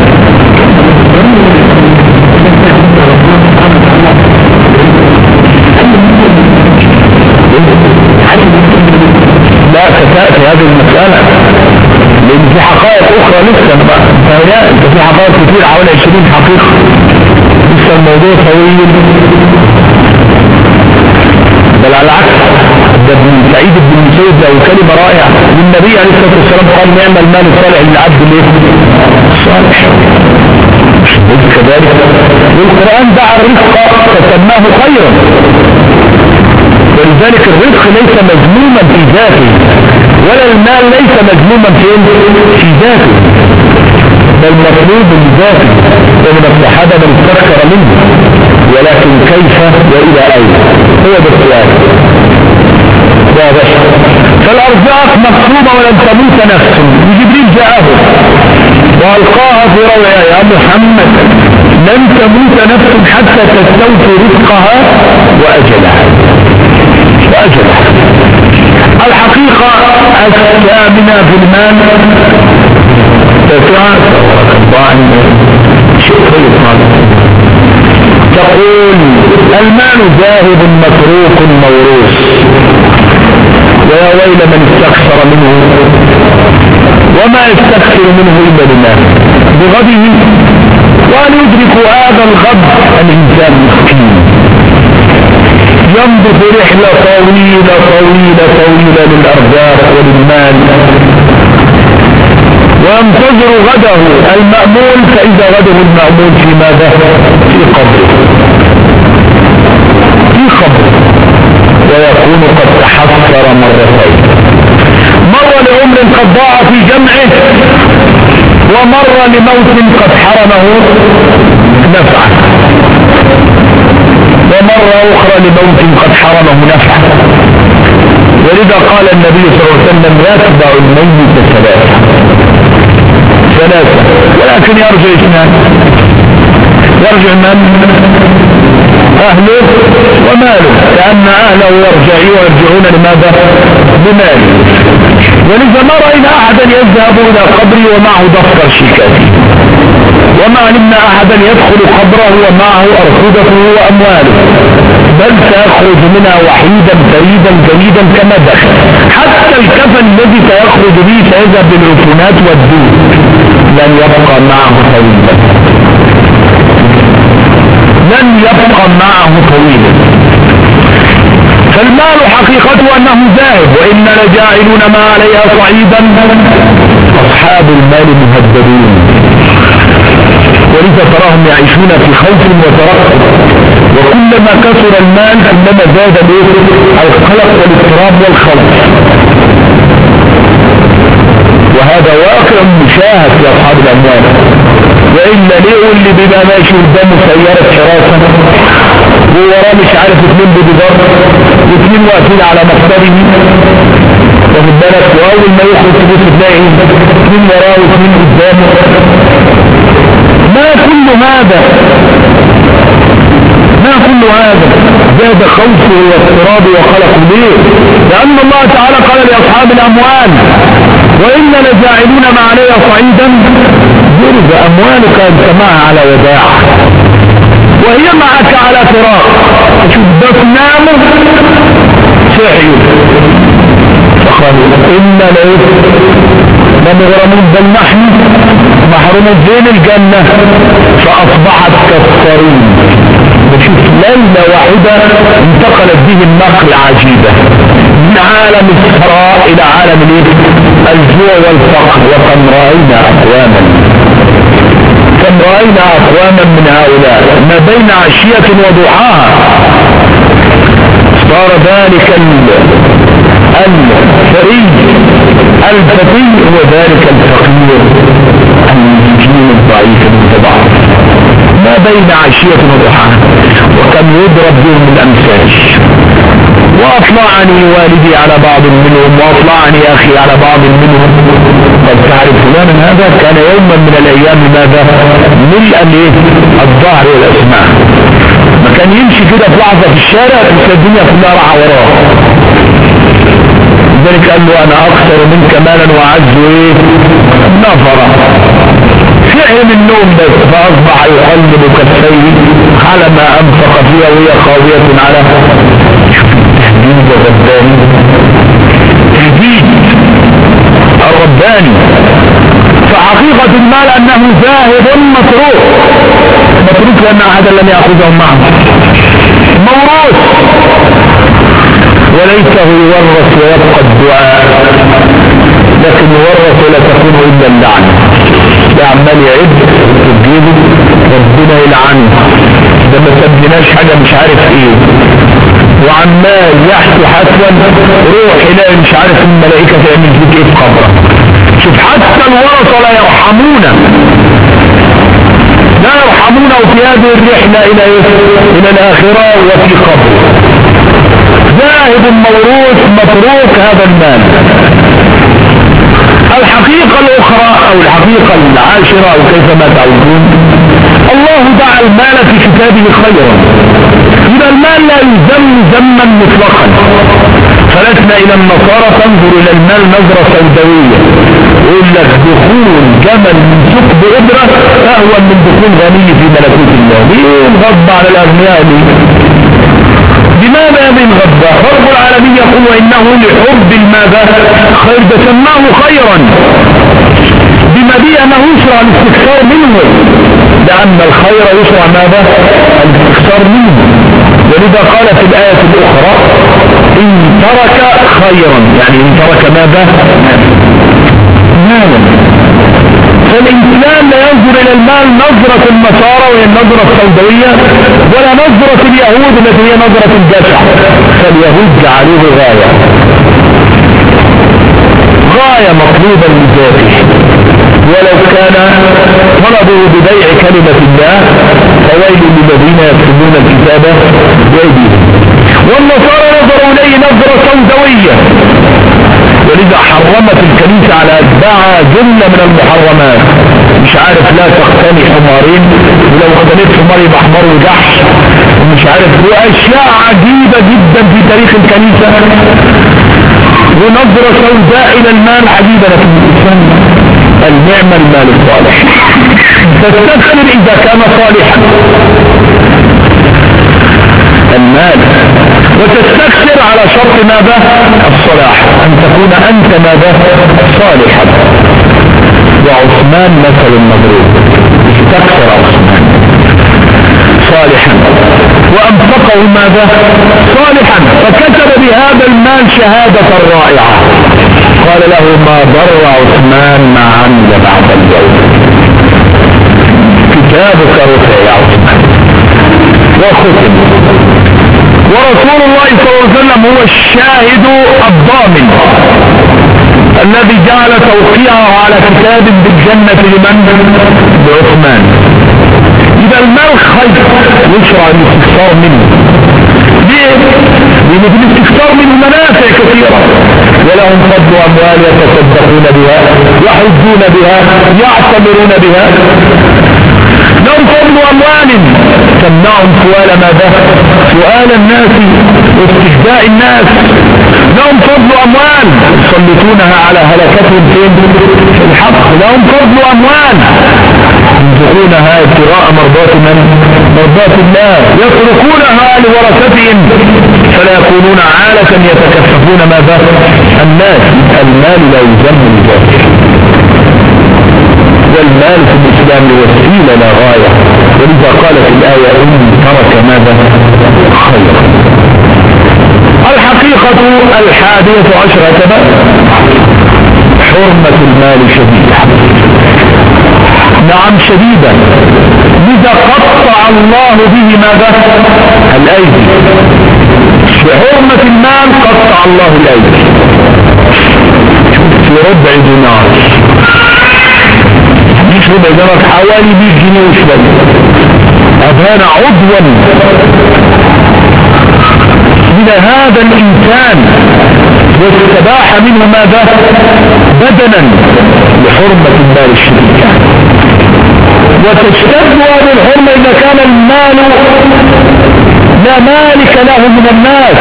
لا ستأتي هذه المسألة، لأن في حقائق أخرى لسه بقى. انت في حقائق كتير، حوالي عشرين حقيقة، لسه الموضوع طويل. بل على العكس، ده ابن سعيد بن المسيب له كلمة رائعة للنبي عليه الصلاة والسلام، قال نعم المال الصالح للعبد الايه؟ الصالح. كذلك والقرآن دعا الرزق فسماه خيرا، ولذلك الرزق ليس مذموما في ذاته، ولا المال ليس مذموما في ذاته، بل مطلوب لذاته. ومن الصحابة من استكثر منه، ولكن كيف وإلى أين؟ هو ده السؤال. واضح. فالأرزاق مقسومة ولن تموت نفس. وجبريل جاءه وألقاها في روعها يا محمد لن تموت نفس حتى تستوفي رزقها وأجلها وأجلها. الحقيقة الثامنة في المال تسعة تقول المال ذاهب متروك موروث، ويا ويل من استكثر منه وما يستكثر منه إلا بالله بغده. وأن يدرك هذا الغد الإنسان مسكين يمضي في رحلة طويلة طويلة طويلة للأرزاق وللمال، وينتظر غده المأمول، فإذا غده المأمول في ماذا؟ في قبره، في قبره، ويكون قد تحسر مرتين، مرة لعمر قد ضاع في جمعه، ومرة لموت قد حرمه نفعه، ومرة أخرى لموت قد حرمه نفعه. ولذا قال النبي صلى الله عليه وسلم يتبع الميت ثلاثة ثلاثة ولكن يرجع اثنان، يرجع من؟ أهله وماله، لأن أهله يرجع ويرجعون لماذا؟ بماله. ولذا ما رأينا أحدا يذهب إلى قبري ومعه دفتر شيكاتي، وما علمنا أحدا يدخل قبره ومعه أرصدته وأمواله، بل سيخرج منها وحيدا فريدا جديدا كما دخل. حتى الكفن الذي سيخرج به سيذهب بالعفونات والدود، لن يبقى معه طويلا، لن يبقى معه طويلا. فالمال حقيقته أنه ذاهب، وإن لجاعلون ما عليها صعيدا، أصحاب المال مهددون. ولذا تراهم يعيشون في خوف وترقب، وكلما كثر المال كلما زاد القلق والاضطراب والخوف. وهذا واقع مشاهد في أصحاب الأموال. وإلا ليه اللي بيبقى ماشي قدامه سيارة حراسة ووراه مش عارف اثنين بديجار واثنين واقفين على مكتبه، واخد بالك، واول ما يخرج تبص تلاقي اثنين وراه واثنين قدامه. ما كل هذا ما كل هذا زاد خوفه واضطرابه وقلقه. ليه؟ لأن الله تعالى قال لأصحاب الأموال وإن لجاعلون ما عليها صعيدا جرز، أموالك أنت معها على وداع وهي معك على فراق، شوف تنام صحي، فقالوا إنا لمغرمون بل نحن محرومون بين الجنة، فأصبحت كالصريم. بشوف ليلة واحدة انتقلت به النقل عجيبة من عالم الثراء إلى عالم الجوع والفقر. وكم رأينا أقواما كم رأينا أقواما من هؤلاء ما بين عشية وضحاها صار ذلك الثري الفتي وذلك الفقير المسكين الضعيف المتضعف، ما بين عشية وضحاها. وكم يضرب بهم الأمثال. وأطلعني والدي على بعض منهم، وأطلعني أخي على بعض منهم. قد تعرف فلانا هذا كان يوما من الأيام ماذا؟ ملء الظهر والأسماء، ما كان يمشي كده في لحظة في الشارع تلك الدنيا كلها راح وراه. لذلك قال له أنا أكثر منك مالا وأعز إيه؟ نفرا. فعل النوم بس، فأصبح يقلب كفيه على ما أنفق فيها وهي خاوية على تهديد الرباني، تهديد الرباني. فحقيقة المال أنه ذاهب متروك، متروك لأن أحدا لم يأخذه معه، موروث وليته يورث ويبقى الدعاء، لكن يورث ولا تكون إلا اللعنة. يعمل يعد وتجيبه ربنا يلعنه، ده ما سبناش حاجة مش عارف ايه، وعمال يحثو حتوا روح الى مش عارف الملائكة تعمل فيك ايه في قبره. شوف حتى الورثة لا يرحمون لا يرحمون في هذه الرحلة الى الى الاخرة وفي قبره. ذاهب موروث متروك هذا المال. الحقيقة الأخرى أو الحقيقة العاشرة أو كيفما تعودون، الله دعا المال في كتابه خيرا. إذا المال لا يذم ذما مطلقا، فلسنا إلى النصارى تنظر إلى المال نظرة سوداوية، يقول لك دخول جمل من ثقب إبرة أهون من دخول غني في ملكوت الله. ليه الغضب على الأغنياء؟ لماذا من غضب؟ رب العالمين يقول وإنه لحب الماذا؟ خير، سماه خيرا بما به أنه يشرع الاستكثار منه، لأن الخير يشرع ماذا؟ الاستكثار منه. ولذا قال في الآية الأخرى إن ترك خيرا، يعني إن ترك ماذا؟ مالا. فالإنسان لا ينظر إلى المال نظرة النصارى وهي النظرة السوداوية، ولا نظرة اليهود التي هي نظرة الجشع. فاليهود جعلوه غاية غاية مطلوبا لذاته، ولو كان طلبوا ببيع كلمة الله فويل للذين يكتبون الكتاب بأيديهم. والنصارى نظروا إليه نظرة سوداوية، ولذا حرمت الكنيسة على أتباعها جملة من المحرمات. مش عارف لا تقتني حمارين، ولو اقتنيت حمار يبقى حمار وجحش، ومش عارف، وأشياء عجيبة جدا في تاريخ الكنيسة، ونظرة سوداء إلى المال عجيبة. لكن الإنسان النعمة المال الصالح، تستكثر إذا كان صالحا المال، وتستكثر على شرط ماذا؟ الصلاح، أن تكون أنت ماذا؟ صالحا. وعثمان مثل المضروب، استكثر عثمان صالحا وأنفقه ماذا؟ صالحا، فكتب بهذا المال شهادة رائعة، قال له ما ضر عثمان ما عمل بعد اليوم، كتابك رفع يا عثمان. وختم. ورسول الله صلى الله عليه وسلم هو الشاهد الضامن الذي جعل توقيعه على كتاب بالجنة لمن؟ لعثمان. إذا المال خير يشرع الاستكثار منه. ليه؟ لأن في الاستكثار منه منافع كثيرة، ولهم فضل أموال يتصدقون بها، يحجون بها، يعتمرون بها. لهم فضل أموال تمنعهم سؤال ماذا؟ سؤال الناس واستهزاء الناس. لهم فضل أموال يسلطونها على هلكتهم في الحق. لهم فضل أموال ينفقونها ابتغاء مرضات من؟ مرضات الله، يتركونها لورثتهم فلا يكونون عالة يتكففون ماذا؟ الناس. المال لا يذم لذاته، والمال في الإسلام وسيلة لا غاية، ولذا قالت الآية إن ترك ماذا؟ خيرا. الحقيقة الحادية عشرة حرمة المال شديدة، نعم شديدة، لذا قطع الله به ماذا؟ الأيدي. بحرمة المال قطع الله الأيدي في ربع دينار، مش ربع دينار، حوالي مئة جنيه وشوية، أبان عضوا من هذا الإنسان واستباح منه ماذا؟ بدنا لحرمة المال الشديدة. وتشتد هذه الحرمة إذا كان المال لا مالك له من الناس،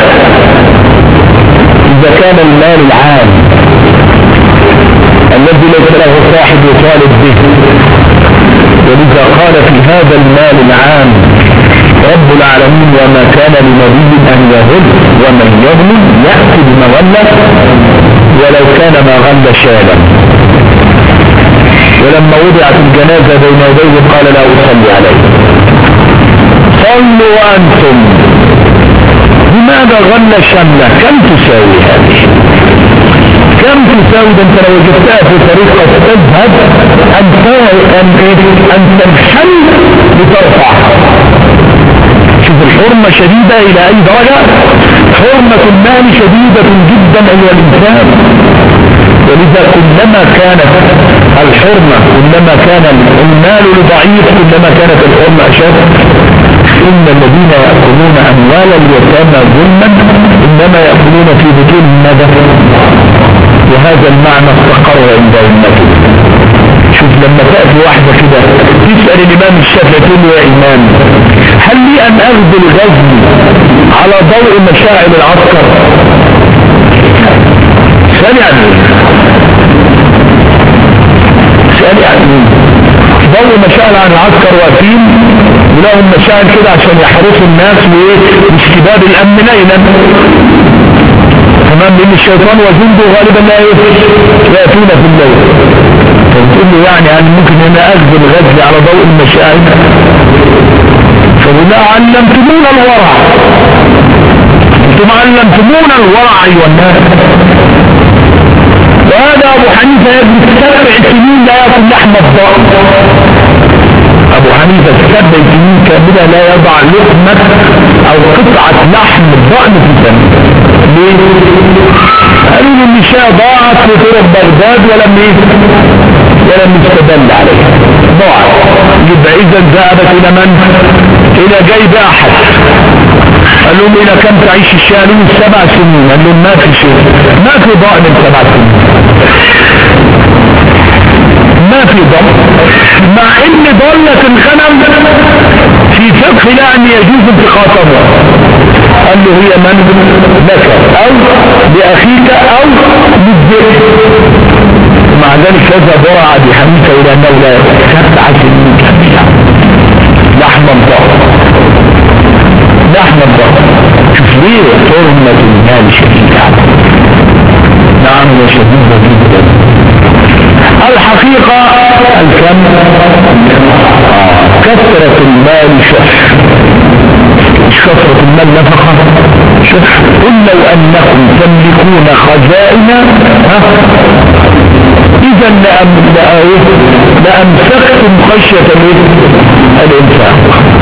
إذا كان المال العام الذي ليس له صاحب يطالب به. ولذا قال في هذا المال العام رب العالمين وما كان لنبي أن يغل ومن يغل يأتي بما غل ولو كان ما غل شالا. ولما وضعت الجنازة بين يديه قال لا أصلي عليه، صلوا وأنتم. لماذا غل شملة؟ كم تساوي هذه؟ كم تساوي؟ انت لو وجدتها في طريقة تذهب أن أن تنحل لترفع. شوف الحرمة شديدة إلى أي درجة. حرمة المال شديدة جدا أيها الإنسان. ولذا كلما كانت الحرمة، كلما كان المال لضعيف، كلما كانت الحرمة أشد. إن الذين يأكلون أموال اليتامى ظلما إنما يأكلون في بطونهم ماذا؟ وهذا المعنى استقر عند أمته. شوف لما تأتي واحدة كده تسأل الإمام الشافعي تقول له يا إمام هل لي أن أخذ الغزل على ضوء مشاعر العسكر؟ سأل يعني سأل يعني ضوء مشاعر عن العسكر واقفين ولهم مشاعر كده عشان يحرسوا الناس واشتباب الأمن ليلا، تمام؟ لأن الشيطان وجنده غالبا لا يأتون في الليل. فتقول له يعني هل ممكن أن أخذ الغزل على ضوء المشاعر؟ فقل لا علمتمونا الورع، انتم علمتمونا الورع ايها الناس. وهذا ابو حنيفه يجلس سبع سنين لا ياكل لحم الضأن، ابو حنيفه سبع سنين كامله لا يضع لقمه او قطعه لحم الضأن في فمه. ليه؟ قالوا له النشاء ضاعت في طرق بغداد ولم ايه ولم يستدل عليها، ضاعت. يبقى اذا ذهبت الى من؟ الى جيب احد. قال لهم الى كم تعيش الشاة؟ قالوا له سبع سنين. قال لهم ما في شيء، ما في ضأن سبع سنين، ما في ضأن، مع ان ضلة الغنم في فقه لا ان يجوز التقاطها. قال له هي من لك او لاخيك او للذئب. ومع ذلك هذا ضرع ابي حنيفه الى انه لا سبع سنين كامله لحم الضأن، لحم الضأن. شوف ليه حرمة المال شديدة، نعم وشديدة جدا. الحقيقة الكم كثرة المال شح، مش كثرة المال نفقة شح. قل لو أنكم تملكون خزائن إذا لأمسكتم خشية الإنفاق.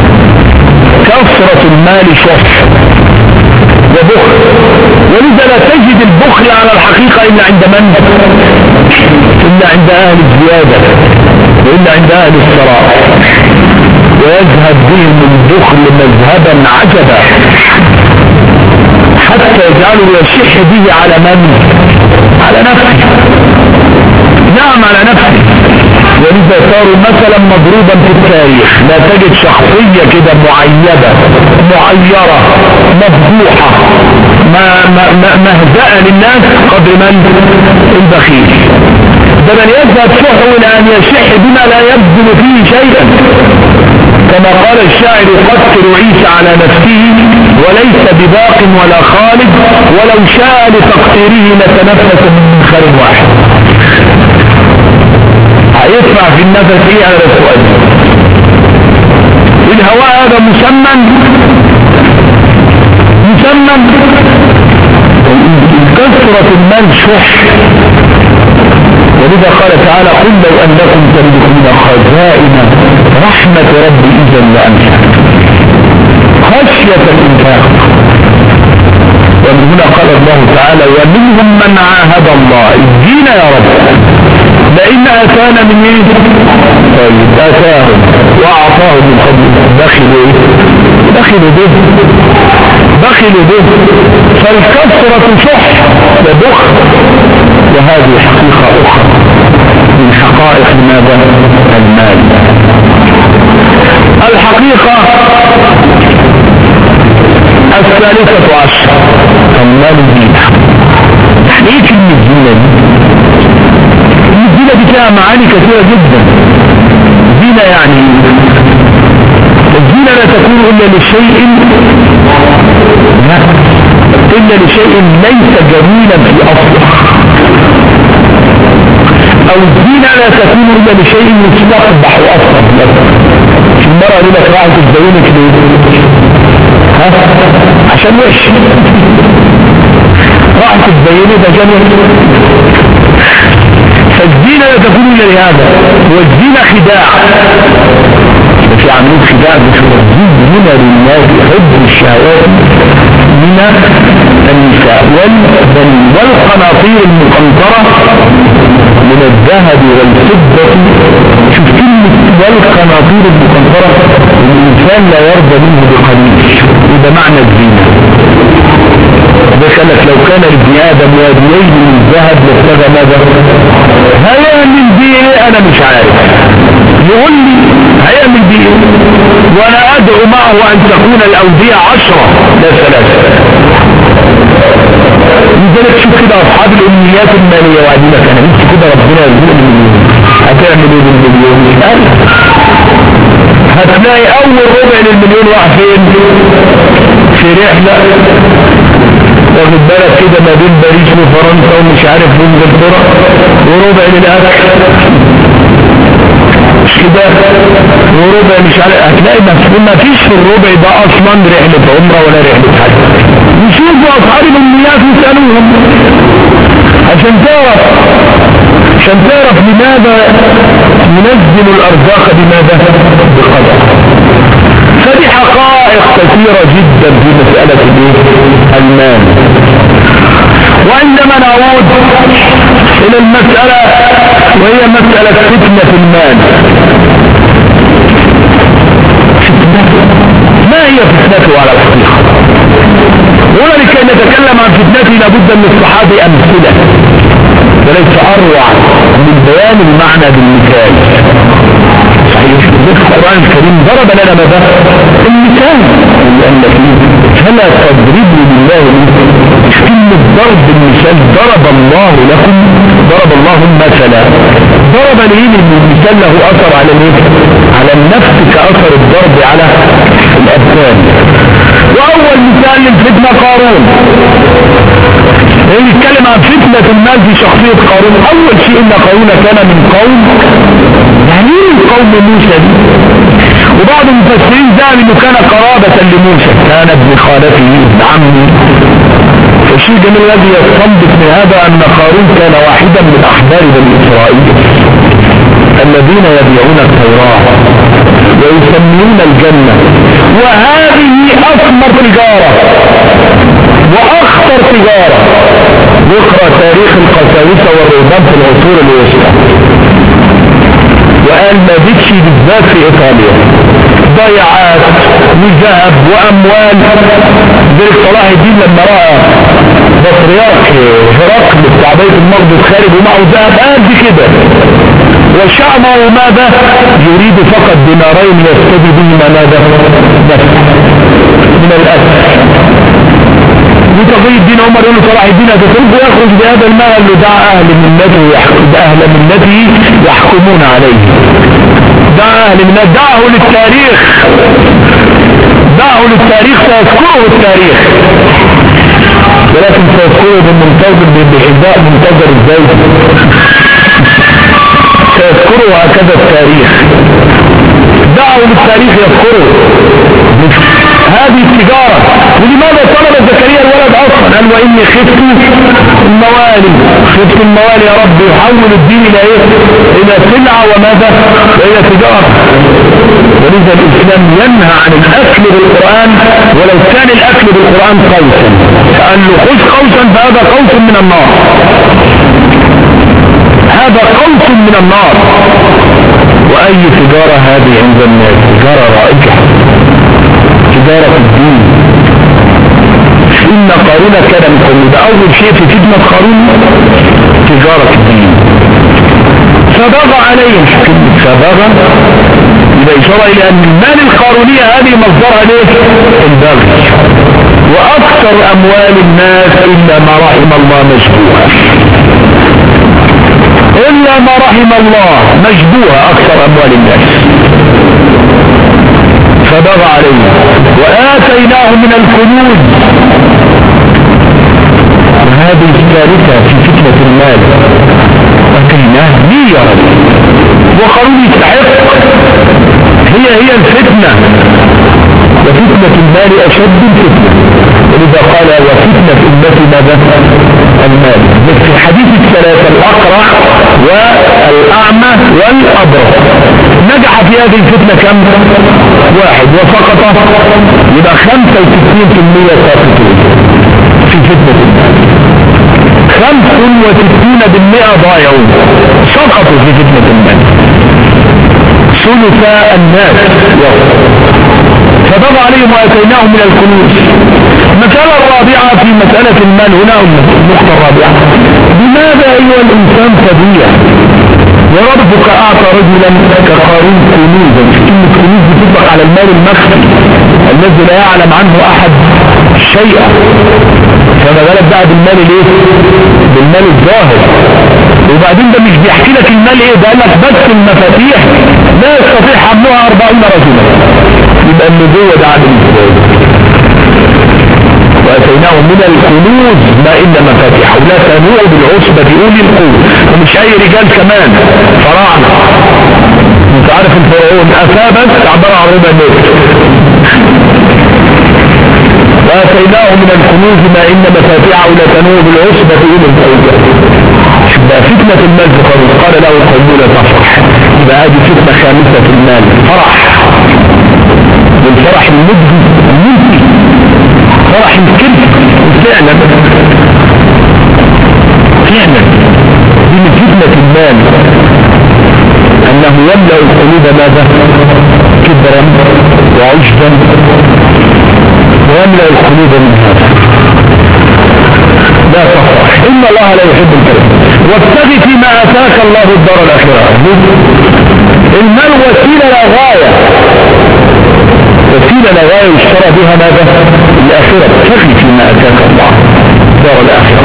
كثرة المال شح وبخل، ولذا لا تجد البخل على الحقيقة إلا عند من؟ إلا عند أهل الزيادة وإلا عند أهل الثراء. ويذهب بهم البخل مذهبا عجبا حتى يجعله يشح به على من؟ على نفسه، نعم على نفسه. ولذا صاروا مثلا مضروبا في التاريخ، لا تجد شخصية كده معيبة معيرة مفضوحة مهزأة للناس قدر من؟ البخيل. ده من يذهب شحه إلى أن يشح بما لا يبذل فيه شيئا، كما قال الشاعر يقتل عيسى على نفسه وليس بباق ولا خالد، ولو شاء لتقتيره لتنفس من منخر واحد. هيدفع في النفس ايه على السؤال؟ الهواء هذا مسمى مسمى كثرة المال شح. ولذا قال تعالى قل لو أنكم تملكون خزائن رحمة ربي إذا لأمسكت خشية الإنفاق. ومن هنا قال الله تعالى ومنهم من عاهد الله ادينا يا رب لئن أتانا من ايه؟ طيب أتاهم وأعطاهم من فضله بخلوا ايه؟ بخلوا به بخلوا به. فالكثرة شح وبخل، وهذه حقيقة أخرى من حقائق ماذا؟ المال. الحقيقة الثالثة عشر المال زينة. يعني ايه كلمة زينة دي؟ الزينة دي فيها معاني كثيرة جدا. زينة يعني الزينة لا تكون إلا لشيء لا إلا لشيء ليس جميلا في أصله، أو الزينة لا تكون إلا لشيء يستقبح أصلا. في المرأة يقول لك راحت تزينك ليه؟ ها؟ عشان وش؟ راحت تزينك عشان وش؟ فالزينة لا تكون إلا لهذا. والزينة خداع، في عملية خداع زينة للناس حب الشهوات من النساء والبنين والقناطير المقنطرة من الذهب والفضة. شوف كلمة والقناطير المقنطرة، الإنسان لا يرضى منه بقليل، وده معنى الزينة. ده قالك لو كان لابن آدم واديين من الذهب لابتغى ماذا؟ هيعمل بيه ايه؟ انا مش عارف. يقول لي هيعمل بيه ايه؟ وانا ادعو معه ان تكون الاودية عشرة لا ثلاثة. لذلك شوف كده اصحاب الامنيات المالية وعدينا كان نفسي كده ربنا يرزقني مليون، هتعمل ايه بالمليون؟ مش عارف. هتلاقي اول ربع للمليون راح فين؟ في رحلة واخد بالك كده ما بين باريس وفرنسا ومش عارف انجلترا، وربع للاكل. مش كده وربع مش عارف، هتلاقي ما فيش في الربع ده اصلا رحلة عمره ولا رحلة حج. يشوفوا اصحاب الامنيات يسألوهم عشان تعرف عشان تعرف لماذا ينزل الارزاق بماذا؟ بقدر. فدي حقائق كثيرة جدا في مسألة المال. وعندما نعود الى المسألة وهي مسألة فتنة المال، ما هي فتنته على الحقيقة؟ هنا لكي نتكلم عن فتنته لابد من الصحابة أمثلة وليس أروع من بيان المعنى بالمثال. صحيح القرآن الكريم ضرب لنا ماذا؟ المثال، لأن فيه فلا تضربوا لله كلمة ضرب المثال. ضرب الله لكم، ضرب الله مثلا، ضرب ليه المثال له أثر على الايه؟ على النفس كأثر الضرب على الأبدان. وأول مثال للفتنة قارون. يتكلم عن فتنة المال في شخصية قارون. أول شيء إن قارون كان من قوم، يعني من قوم موسى دي. وبعض المفسرين زعم إنه كان قرابة لموسى، كان ابن خالته ابن عمه. الشيء الجميل الذي يستنبط من هذا أن قارون كان واحدا من أحبار بني إسرائيل الذين يبيعون التوراة ويسمون الجنة، وهذه أثمر تجارة وأخطر تجارة. يقرأ تاريخ القساوسة والرهبان في العصور الوسطى، وقال ما جتش بالذات في إيطاليا ضيعات وذهب وأموال. ذلك صلاح الدين لما رأى بطريرك هرقل بتاع بيت المقدس خارج ومعه ذهب قد كده وشعبه ماذا؟ يريد فقط دينارين يستدي بهما ماذا؟ نفسه من الأسف. وتقي الدين عمر يقول صلاح الدين هتترك ويخرج بهذا المال اللي دعا أهل منته أهل منته يحكمون عليه. دعا أهل منته، دعه للتاريخ، دعه للتاريخ سيذكره التاريخ، ولكن سيذكره بالمنتظر بحذاء منتظر الزوج، سيذكره هكذا التاريخ، دعه للتاريخ يذكره هذه التجارة. ولماذا طلب زكريا الولد اصلا؟ قال واني خفت الموالي، خفت الموالي يا رب، يحول الدين الى ايه؟ الى سلعة وماذا؟ والى تجارة. ولذا الاسلام ينهى عن الاكل بالقرآن ولو كان الاكل بالقرآن قوسا، فقال له خذ قوسا فهذا قوس من النار، هذا قوس من النار. واي تجارة هذه عند الناس؟ تجارة رائجة، تجارة الدين. إن قارون كان من قوم. ده أول شيء في فتنة قارون تجارة الدين. فبغى عليهم، كلمة فبغى إذا إشارة إلى أن المال القارونية هذه مصدرها ليه؟ البغي. وأكثر أموال الناس إلا ما رحم الله مشبوهة، إلا ما رحم الله مشبوهة أكثر أموال الناس. فبغى عليه وآتيناه من الكنوز. وهذه الثالثة في فتنة المال، آتيناه ليه يا رب؟ وقالوا يستحق، هي هي الفتنة، وفتنة المال أشد الفتنة. ولذا قال وفتنة أمتي ماذا؟ المال. في الحديث الثلاثة الأقرع والأعمى والأبرص نجح في هذه الفتنة كم؟ واحد، وسقط يبقى خمسة وستين بالمئة ساقطون في فتنة المال. خمسة وستين بالمئة ضايعون سقطوا في فتنة المال، ثلث الناس يوم. فبغى عليهم واتيناهم من الكنوز. المسألة الرابعة في مسألة المال هنا، النقطة الرابعة، لماذا أيها الإنسان تضيع وربك أعطى رجلا كقارون كنوزا؟ كلمة كنوز بتطلق على المال المخفي الذي لا يعلم عنه أحد شيئا، فما بالك بقى بالمال الايه؟ بالمال الظاهر. وبعدين ده مش بيحكي لك المال ايه، ده قال لك بس المفاتيح لا يستطيع حملها أربعين رجلا. يبقى النبوة ده عدم ازاي؟ واتيناهم من الكنوز ما إلا مفاتيح ولا تنوع بالعصبة أولي القوة، ومش أي رجال كمان فراعنة انت عارف الفرعون أثابت عبارة عن ربع متر، وآتيناه من الكنوز ما إن مفاتيحه لتنوء بالعصبة إلى الفوزة. يبقى فتنة المال في قارون، قال له قومه لا تفرح. يبقى هذه فتنة خامسة في المال، فرح، والفرح المجدي المنتي، فرح الكذب. فعلا فعلا دي من فتنة المال، أنه يملأ القلوب ماذا؟ كبرا وعجبا، ويملأ القلوب من هذا. لا تفرح، إن الله لا يحب الفرح. وابتغ فيما آتاك الله الدار الآخرة. المال وسيلة لا غاية، وسيلة لا غاية يشترى بها ماذا؟ الآخرة. ابتغ فيما آتاك الله الدار الآخرة.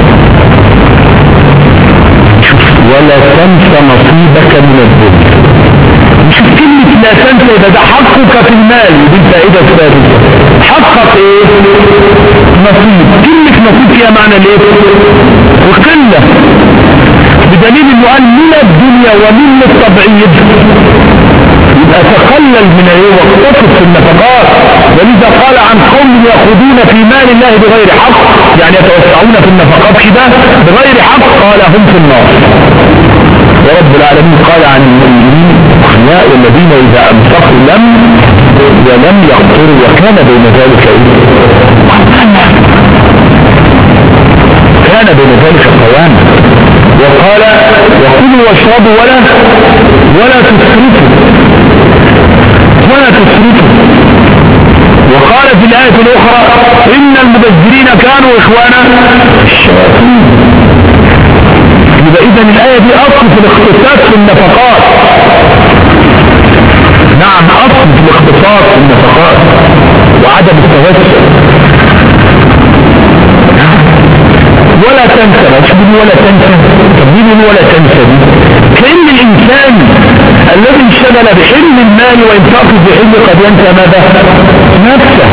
ولا تنس نصيبك من الدنيا. مش كلمة لا تنسى، يبقى ده حقك في المال، ودي الفائدة الثالثة. حقق ايه؟ نصيب. كلمة نصيب فيها معنى ليه؟ وقلة، بدليل انه قال من الدنيا ومن التبعيد، يبقى تقلل من ايه؟ واقتصد في النفقات. ولذا قال عن قوم يأخذون في مال الله بغير حق، يعني يتوسعون في النفقات كده بغير حق، قال هم في النار. ورب العالمين قال عن المؤمنين أخلاء والذين إذا أنفقوا لم ولم يقتروا وكان بين ذلك كان بين ذلك قواما. وقال وكلوا واشربوا ولا ولا تسرفوا ولا تسرفوا. وقال في الآية الأخرى إن المبذرين كانوا إخوانا الشياطين. يبقى إذا الآية دي أصل في الاقتصاد في النفقات. نعم، أصل في الاقتصاد في النفقات وعدم التوسع. ولا تنسى، مش بيقول ولا تنسى، طب مين ولا تنسى دي؟ كأن الإنسان الذي انشغل بحلم المال وإنفاقه بحلم قد ينسى ماذا؟ نفسه.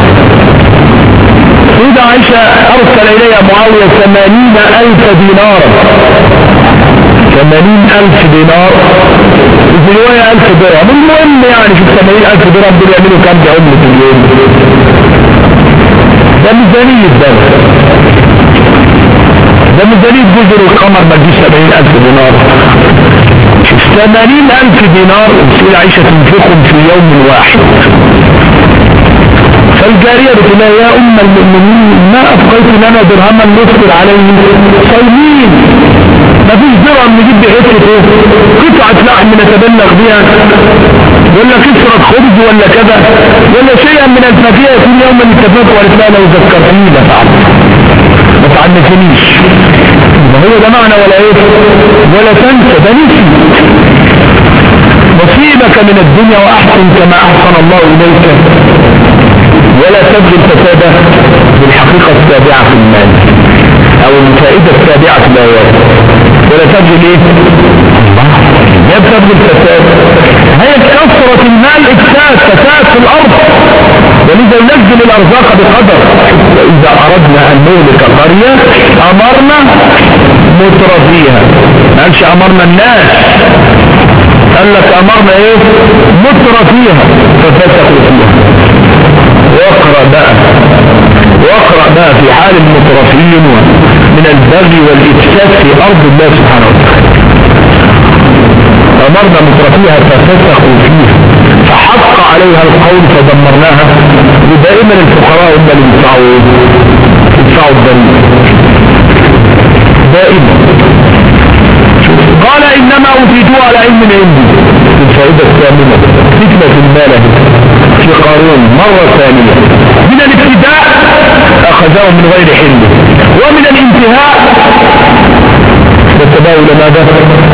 إذا عائشة أرسل إليها معاوية ثمانين ألف دينار، ثمانين ألف دينار، وفي رواية ألف درهم. المهم يعني في ثمانين ألف درهم دول يعملوا كام بعملة في اليوم؟ ده ميزانية الدولة، ده ميزانية جزر القمر ما تجيش سبعين ألف دينار. ثمانين ألف دينار وسيلة عائشة تنفقهم في يوم واحد. فالجارية بتقول يا أم المؤمنين ما أفقيت لنا درهما نفطر عليه صايمين، ما فيش درهم نجيب بحته ايه؟ قطعة لحم نتبلغ بها، ولا كسرة خبز ولا كذا، ولا شيئا من الفاكهة كل يوم نتفق. وقالت لها لو ذكرتني لفعل، ما تعنفنيش. ما هو ده معنى ولا ايه؟ ولا تنسى، ده نسي. نصيبك من الدنيا وأحسن كما أحسن الله إليك، ولا تبغي الفساد. بالحقيقة السابعة في المال أو الفائدة السابعة في الآيات، ولا تبغي ليه؟ لا تبغي الفساد. هي كثرة المال إفساد، فساد في الأرض، ولذا ينزل الأرزاق بقدر. وإذا أردنا أن نهلك قرية أمرنا مترفيها، ما قالش أمرنا الناس، قال لك أمرنا إيه؟ مترفيها ففسقوا فيها. واقرأ بقى واقرأ بقى في حال المترفين من البغي والإفساد في أرض الله سبحانه وتعالى. أمرنا مترفيها ففسقوا فيها فحق عليها القول فدمرناها. ودائما الفقراء هم اللي يدفعوا يدفعوا الضريبة دائما. قال إنما أوتيتوه على علم عندي. الفائدة الثامنة فتنة المال في قارون مرة ثانية. من الابتداء أخذه من غير حله، ومن الانتهاء والتباول ماذا؟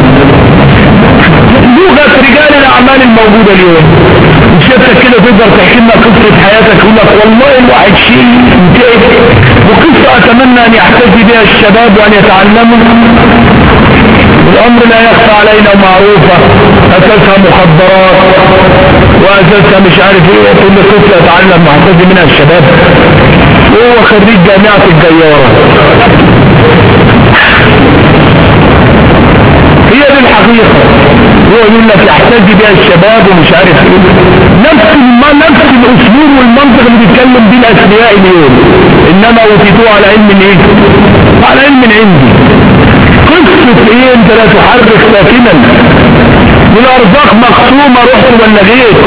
لغة رجال الأعمال الموجودة اليوم. شفتك كده تقدر تحكي لنا قصة حياتك، يقول لك والله الواحد شيء انتهت، وقصة أتمنى أن يحتذي بها الشباب وأن يتعلموا. الأمر لا يخفى علينا معروفة، أساسها مخدرات وأساسها مش عارف ايه. كل قصة يتعلم محتذي منها الشباب وهو خريج جامعة الجيارة. هي دي الحقيقة. هو يقول لك يحتاج بها الشباب ومش عارف ايه، نفس ما نفس الاسلوب والمنطق اللي بيتكلم بيه الاسمياء اليوم، انما اوتيتوه على علم ايه؟ على علم عندي. قصة ايه؟ انت لا تحرك ساكنا، والارزاق مقسومة، رحت ولا غير.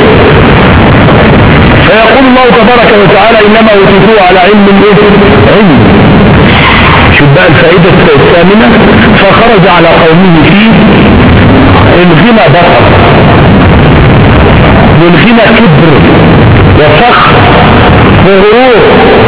فيقول الله تبارك وتعالى انما اوتيتوه على علم ايه؟ علم. شوف بقى الفائدة الثامنة، فخرج على قومه فيه الغنى بطر والغنى كبر وفخر وغرور.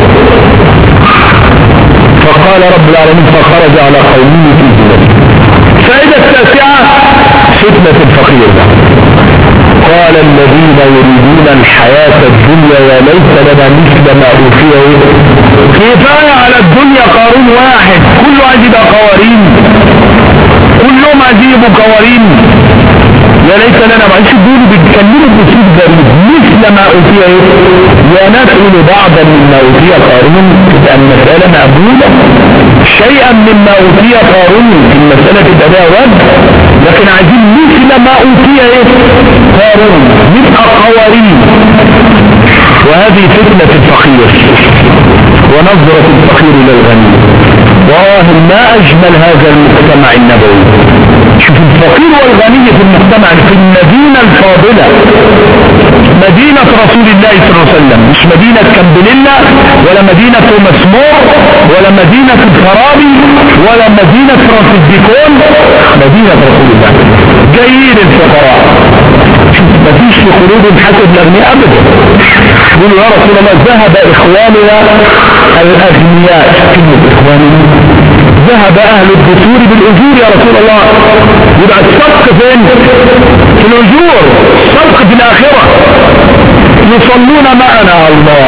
فقال رب العالمين فخرج على قومه فيه الغنى. الفائدة التاسعة فتنة الفقير. قال الذين يريدون الحياة الدنيا يا ليت لنا مثل ما أوتي. كفاية على الدنيا قارون واحد، كله عايز يبقى قوارين، كلهم عايز يبقوا قوارين. يا ليت لنا، معلش دول بيتكلموا باسلوب غريب، مثل ما أوتي ايه؟ يا نسأل بعضا مما أوتي قارون، تبقى المسألة مقبولة. شيئا مما أوتي قارون في المسألة تبقى لها وجه، لكن عايزين مثل ما أوتي ايه؟ قارون، نبقى قوارين. وهذه فتنة الفقير ونظرة الفقير للغني. والله ما أجمل هذا المجتمع النبوي. شوف الفقير والغني في المجتمع في المدينة الفاضلة، مدينة رسول الله صلى الله عليه وسلم، مش مدينة كامبليلا ولا مدينة مسمور ولا مدينة الفارابي ولا مدينة فرانسيس بيكون، مدينة رسول الله. جايين الفقراء، مفيش في قلوبهم حسد الأغنياء أبدا. يقولوا يا رسول الله ذهب إخواننا الأغنياء، كلمة إخواننا، ذهب أهل الدثور بالأجور يا رسول الله. يبقى الصدق فين؟ في الأجور، الصدق في الآخرة. يصلون معنا الله.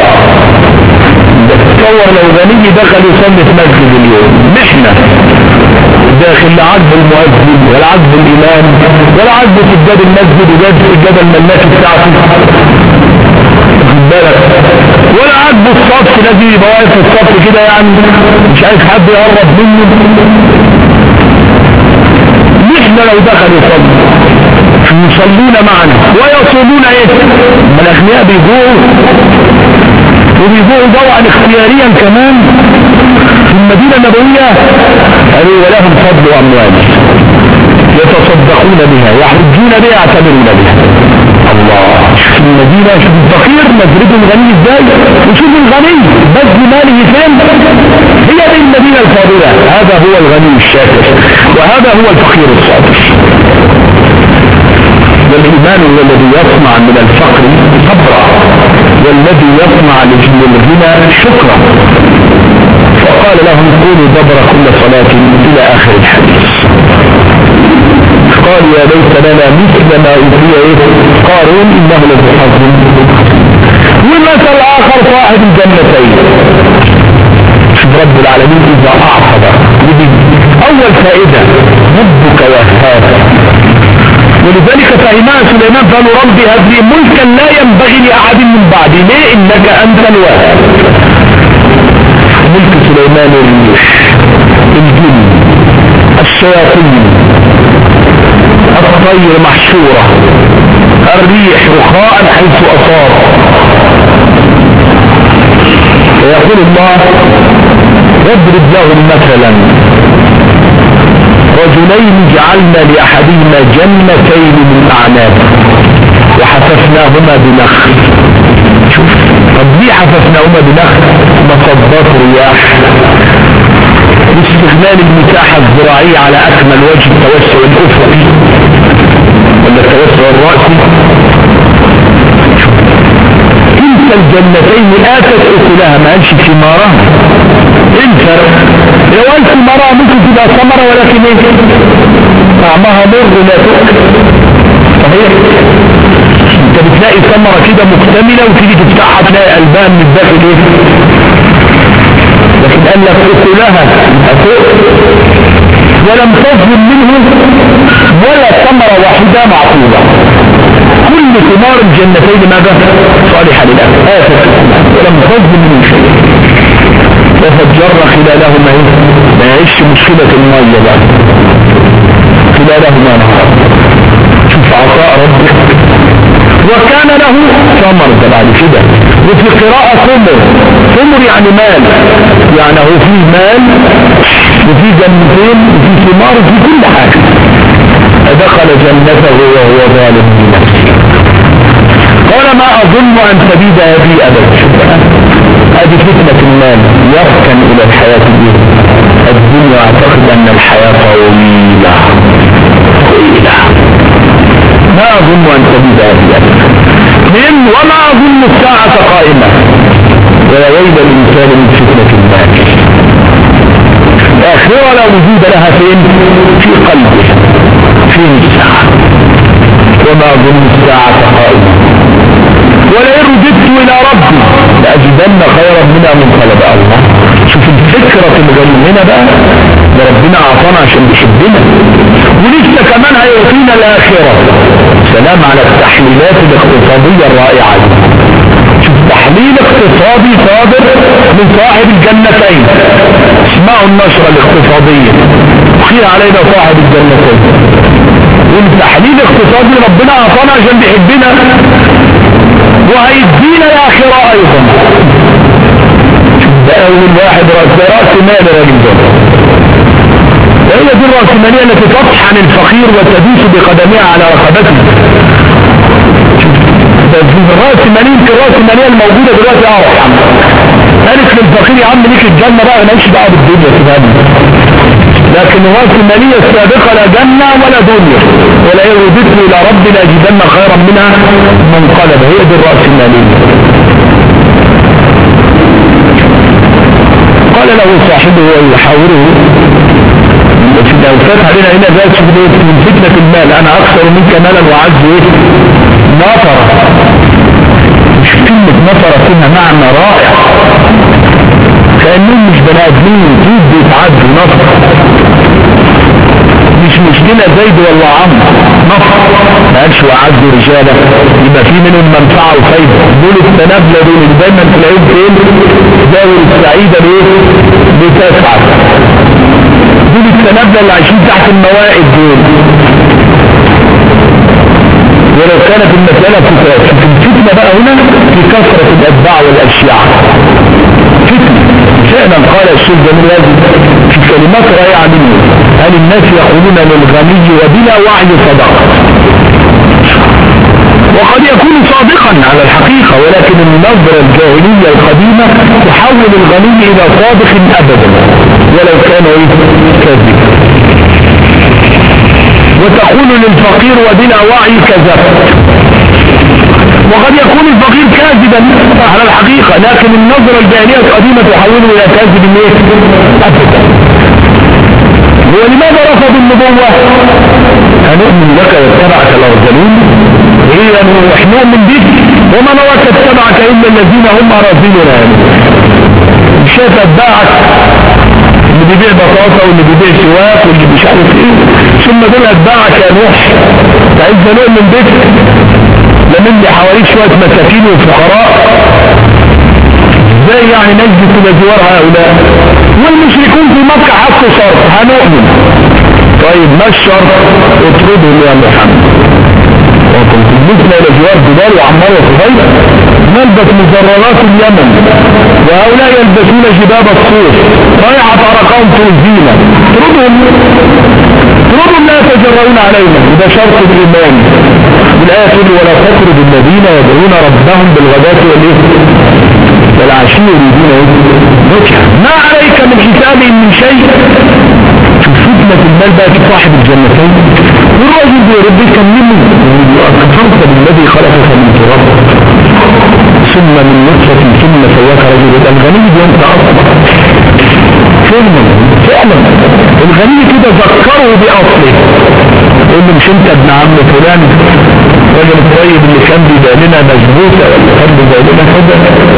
تصور لو غني دخل يصلي في مسجد اليوم، نحن داخل لا عجب المؤذن ولا عجب الإمام ولا عجب سجاد المسجد وجاد سجاد الملاك بتاعته، بالك، ولا عجب الصف الذي يبقى واقف في الصف كده يعني مش عايز حد يقرب منه. نحن لو دخل يصلي يصلون معنا ويصومون ايه؟ ما الاغنياء بيجوعوا، وبيجوعوا جوعا اختياريا كمان في المدينة النبوية. قالوا ولهم فضل اموال يتصدقون بها، يحجون بها، يعتمرون بها. الله، شوف المدينة، شوف الفقير نظرته الغني ازاي، وشوف الغني بذل ماله فين. هي دي المدينة الفاضلة. هذا هو الغني الشاكر، وهذا هو الفقير الصابر. والإيمان هو الذي يصنع من الفقر صبرا، والذي يصنع للغنى شكرا. فقال لهم قولوا دبر كل صلاة إلى آخر الحديث. قال يا ليت لنا مثل ما أوتي إيه؟ قارون إنه لذو حظ. والمثل الآخر صاحب الجنتين. شوف رب العالمين إذا أعقب أول فائدة ربك وهاب، ولذلك فهمها سليمان قالوا ربي هب لي ملكا لا ينبغي لأحد من بعدي. ليه؟ إنك أنت الوهاب. ملك سليمان الريح، الجن، الشياطين، الطير محشورة، الريح رخاء حيث أصاب. ويقول الله واضرب لهم مثلا رجلين جعلنا لأحدهما جنتين من أعناب وحففناهما بنخل. شوف، طب ليه حففناهما بنخل؟ مصبات رياح واستغلال المساحة الزراعية على أكمل وجه، التوسع الأفقي ولا التوسع الرأسي. انت الجنتين آتت أكلها، ما قالش ثمارها. انت لو قال ثمارها ممكن تبقى ثمرة، ولكن ايه؟ طعمها مر لا تؤكل. صحيح؟ انت بتلاقي ثمرة كده مكتملة وتيجي تفتحها تلاقي قلبها من الداخل ايه؟ لكن قال لك أكلها أتؤكل، ولم تظلم منه ولا ثمرة واحدة معقولة. كل ثمار الجنتين ماذا؟ صالحة للأكل، آفة ولم تظلم منه شيء. وفجر خلالهما ايه؟ ما يعيش مشكلة المية بقى. خلالهما نهار. شوف عطاء ربك. وكان له ثمر ده بعد كده. وفي قراءة ثمر، ثمر يعني مال، يعني هو فيه مال وفي جنتين وفي ثمار وفي كل حاجة. فدخل جنته وهو ظالم لنفسه. قال ما أظن أن تبيد هذه أبدا. هذه فتنة المال يركن إلى الحياة الدنيا. أعتقد أن الحياة طويلة طويلة. ما أظن أن تبيد هذه أبدا. من وما أظن الساعة قائمة. ويا ويل الإنسان من فتنة المال. الآخرة لا وجود لها فين؟ في قلبه. فين الساعة؟ وما أظن الساعة قائمة ولئن رددت إلى ربي لأجدن خيرا منها منقلبا. الله شوف الفكرة المجننة بقى ده ربنا أعطانا عشان بيحبنا ولسه كمان هيعطينا الآخرة. سلام على التحليلات الاقتصادية الرائعة دي. شوف تحليل اقتصادي صادر من صاحب الجنتين. اسمعوا النشرة الاقتصادية خير علينا صاحب الجنتين. والتحليل اقتصادي ربنا أعطانا عشان بيحبنا وهيدينا الآخرة أيضا. ده أول واحد رأس مال راجل ده. وهي دي الرأسمالية التي تطحن الفقير وتدوس بقدمها على رقبته. الرأسمالية الرأسمالية الموجودة دلوقتي أرحم. قالت للفقير يا عم ليك الجنة بقى ماليش دعوة بالدنيا كده. لكن الرأسمالية السابقة لا جنة ولا دنيا. ولئن رددت إلى ربي لأجدن خيرا منها منقلبا. هي دي الرأسمالية. قال له صاحبه ويحاوره لو فات علينا هنا ذات من فتنة المال أنا أكثر منك مالا وعز نطرة. مش كلمة نطرة فيها معنى رائع كأنهم مش بني آدمين طيب بيتعدوا نطرة. مش مشكلة زيد ولا عمرو نطرة ما قالش وعد رجالة يبقى في منهم منفعة وخير. دول التنابلة دول دايما تلاقيهم فين داول السعيدة ليه بتسعد. دول التنابلة اللي عايشين تحت الموائد دول. ولو كانت المسألة في الفتنة بقى هنا في كثرة الأتباع والأشياء فتنة. فعلا قال الشيخ جميل في كلمات رائعة منه هل الناس يقولون للغني وبلا وعي صدقة. وقد يكون صادقا على الحقيقة ولكن النظرة الجاهلية القديمة تحول الغني إلى صادق أبدا ولو كان كاذبا. وتقول للفقير وبلا وعي كذبت. وقد يكون الفقير كاذبا على الحقيقة لكن النظرة الجاهلية القديمة تحوله إلى كاذب أبدا. ولماذا رفضوا النبوة؟ هنؤمن لك واتبعك الأرذلون. هي نؤمن بك وما نراك اتبعك إلا الذين هم أراذلنا. مش شايف أتباعك اللي بيبيع بطاطا واللي بيبيع سواك واللي مش عارف ايه ثم دول أتباعك يا نوح. عايز نؤمن بك لمن لي حواليك شوية مساكين وفقراء ازاي يعني نجد الى جوار هؤلاء. والمشركون في مكة حطوا شرط هنؤمن. طيب ما الشرط؟ اطردهم يا محمد. وكنت مثل الى جوار جبال وعمار وصهيب نلبس مزررات اليمن وهؤلاء يلبسون جباب الصوف ضيعت عرقهم في الزينة. اطردهم اطردهم لا يتجرؤون علينا. وده شرط الايمان. والآية تقول ولا تطرد الذين يدعون ربهم بالغداة والايه والعشي يريدون ايه ذكر ما عليك من حسابهم من شيء. شوف فتنة المال بقى في صاحب الجنتين. والراجل بيرد يكلمه كفرت بالذي خلقك من تراب ثم من نطفة ثم سواك رجل. الغني وانت اصلا فعلا فعلا الغني كده ذكره باصله. يقول له مش انت ابن عم فلان الراجل الطيب اللي كان بيبقى لنا مجبوطة ولا كان بيبقى لنا كده.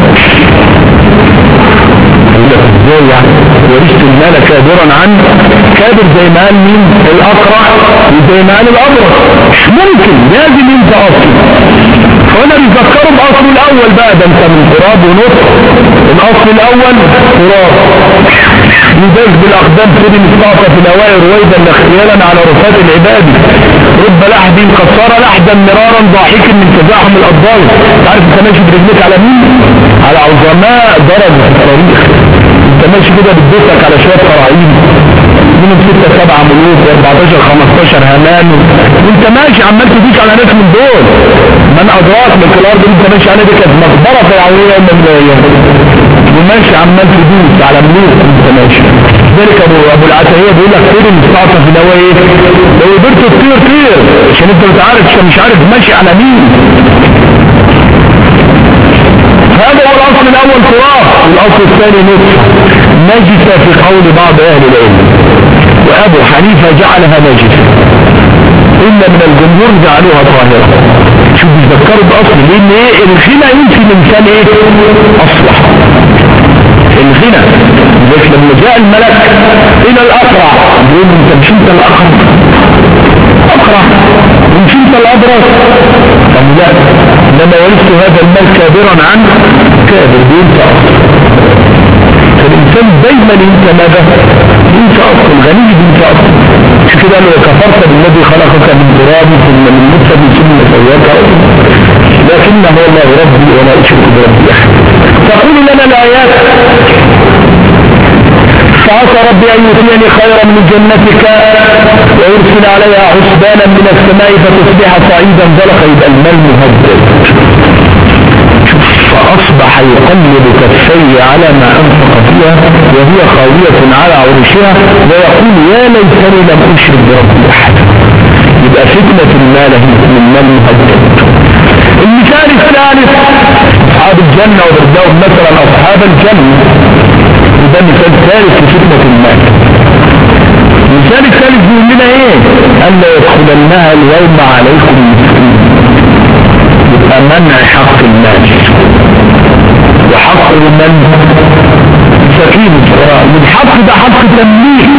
يقول لك ازاي يعني ورثت المال كابرا عن كابر زي ما قال مين الاقرع وزي ما قال الابرص. مش ممكن لازم انت اصل. فانا بيذكروا باصل الاول بقى ده انت من تراب ونطف. الاصل الاول تراب يداس بالأقدام سيد مستعطى في الهواء رويدا لخيالا على رفات العباد رب لحد قد صار لحدا مرارا ضاحكا من تزاحم الأضداد. تعرف انت ماشي برجلك على مين؟ على عظماء درجة في التاريخ. انت ماشي كده بتدوسك على شوية قراعين منهم ستة سبعة ملوك واربعتاشر خمستاشر همان وانت ماشي عمال تدوس على ناس من دول. من أدراك من الارض انت ماشي على دي كانت مقبرة فرعونية من اليوم وماشي عمال تدوس على ملوك انت ماشي. ذلك ابو ابو العتاهية بيقول لك طير المستعطى في الهواء ايه؟ لو قدرت تطير طير عشان انت مش عارف مش عارف ماشي على مين. هذا هو الاصل الاول تراب والاصل الثاني نطفة نجسة في قول بعض اهل العلم وابو حنيفة جعلها نجسة الا من الجمهور جعلوها طاهرة. شوف بيذكروا باصل لان ايه الغنى يمكن الانسان ايه اصلح الغنى. لذلك لما جاء الملك الى الاقرع يقول انت مش انت الاقرع اقرع مش انت الابرص طب لا لما ورثت هذا المال كابرا عن كابر بينسى اصلا. فالانسان دايما ينسى ماذا؟ ينسى اصلا الغني بينسى اصلا. مش كده لو كفرت بالذي خلقك من تراب ثم من نطفه ثم سواك لكنه هو الله ربي ولا اشرك بربي احد. تقول لنا الايات فعسى ربي ان يؤتيني خيرا من جنتك ويرسل عليها حسبانا من السماء فتصبح صعيدا زلقا يبقى المال مهدد. فاصبح يقلب كفيه على ما انفق فيها وهي خاويه على عروشها ويقول يا ليتني لم اشرك بربي احدا. يبقى فتنه المال من المال مهدد. المثال الثالث اصحاب الجنه وبردهم مثلا اصحاب الجنه وده مثال ثالث لفتنه المال. المثال الثالث بيقول لنا ايه؟ الا يدخلنها اليوم عليكم مسكين. يبقى منع حق المال وحق من سكين الحق ده حق تمليك.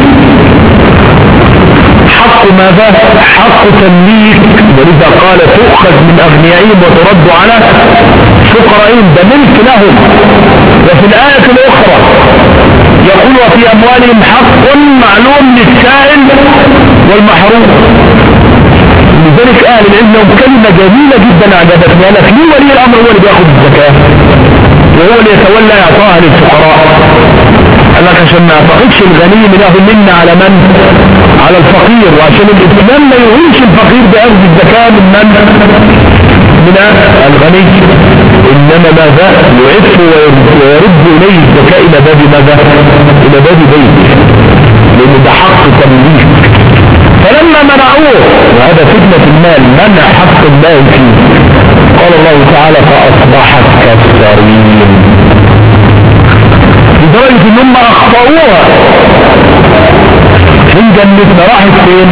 حق ماذا؟ حق تمليك. ولذا قال تؤخذ من اغنيائهم وترد على فقرائهم ده ملك لهم. وفي الآية الأخرى يقول وفي أموالهم حق معلوم للسائل والمحروم. لذلك أهل العلم لهم كلمة جميلة جدا أعجبتني. أنا في ولي الأمر هو اللي بيأخذ الزكاة وهو اللي يتولى إعطاها للفقراء. قال لك عشان ما يعتقدش الغني منه منا على من؟ على الفقير. وعشان الإسلام ما يهمش الفقير بأخذ الزكاة من من؟ من الغني. إنما ماذا؟ يعف ويرد إليه الزكاة إلى باب ماذا؟ إلى باب بيته لأن ده حق تمليك. فلما منعوه وهذا فتنة المال منع حق الله فيه قال الله تعالى فأصبحت كالصريم لدرجة إنهم أخطأوها في جنتنا راحت فين؟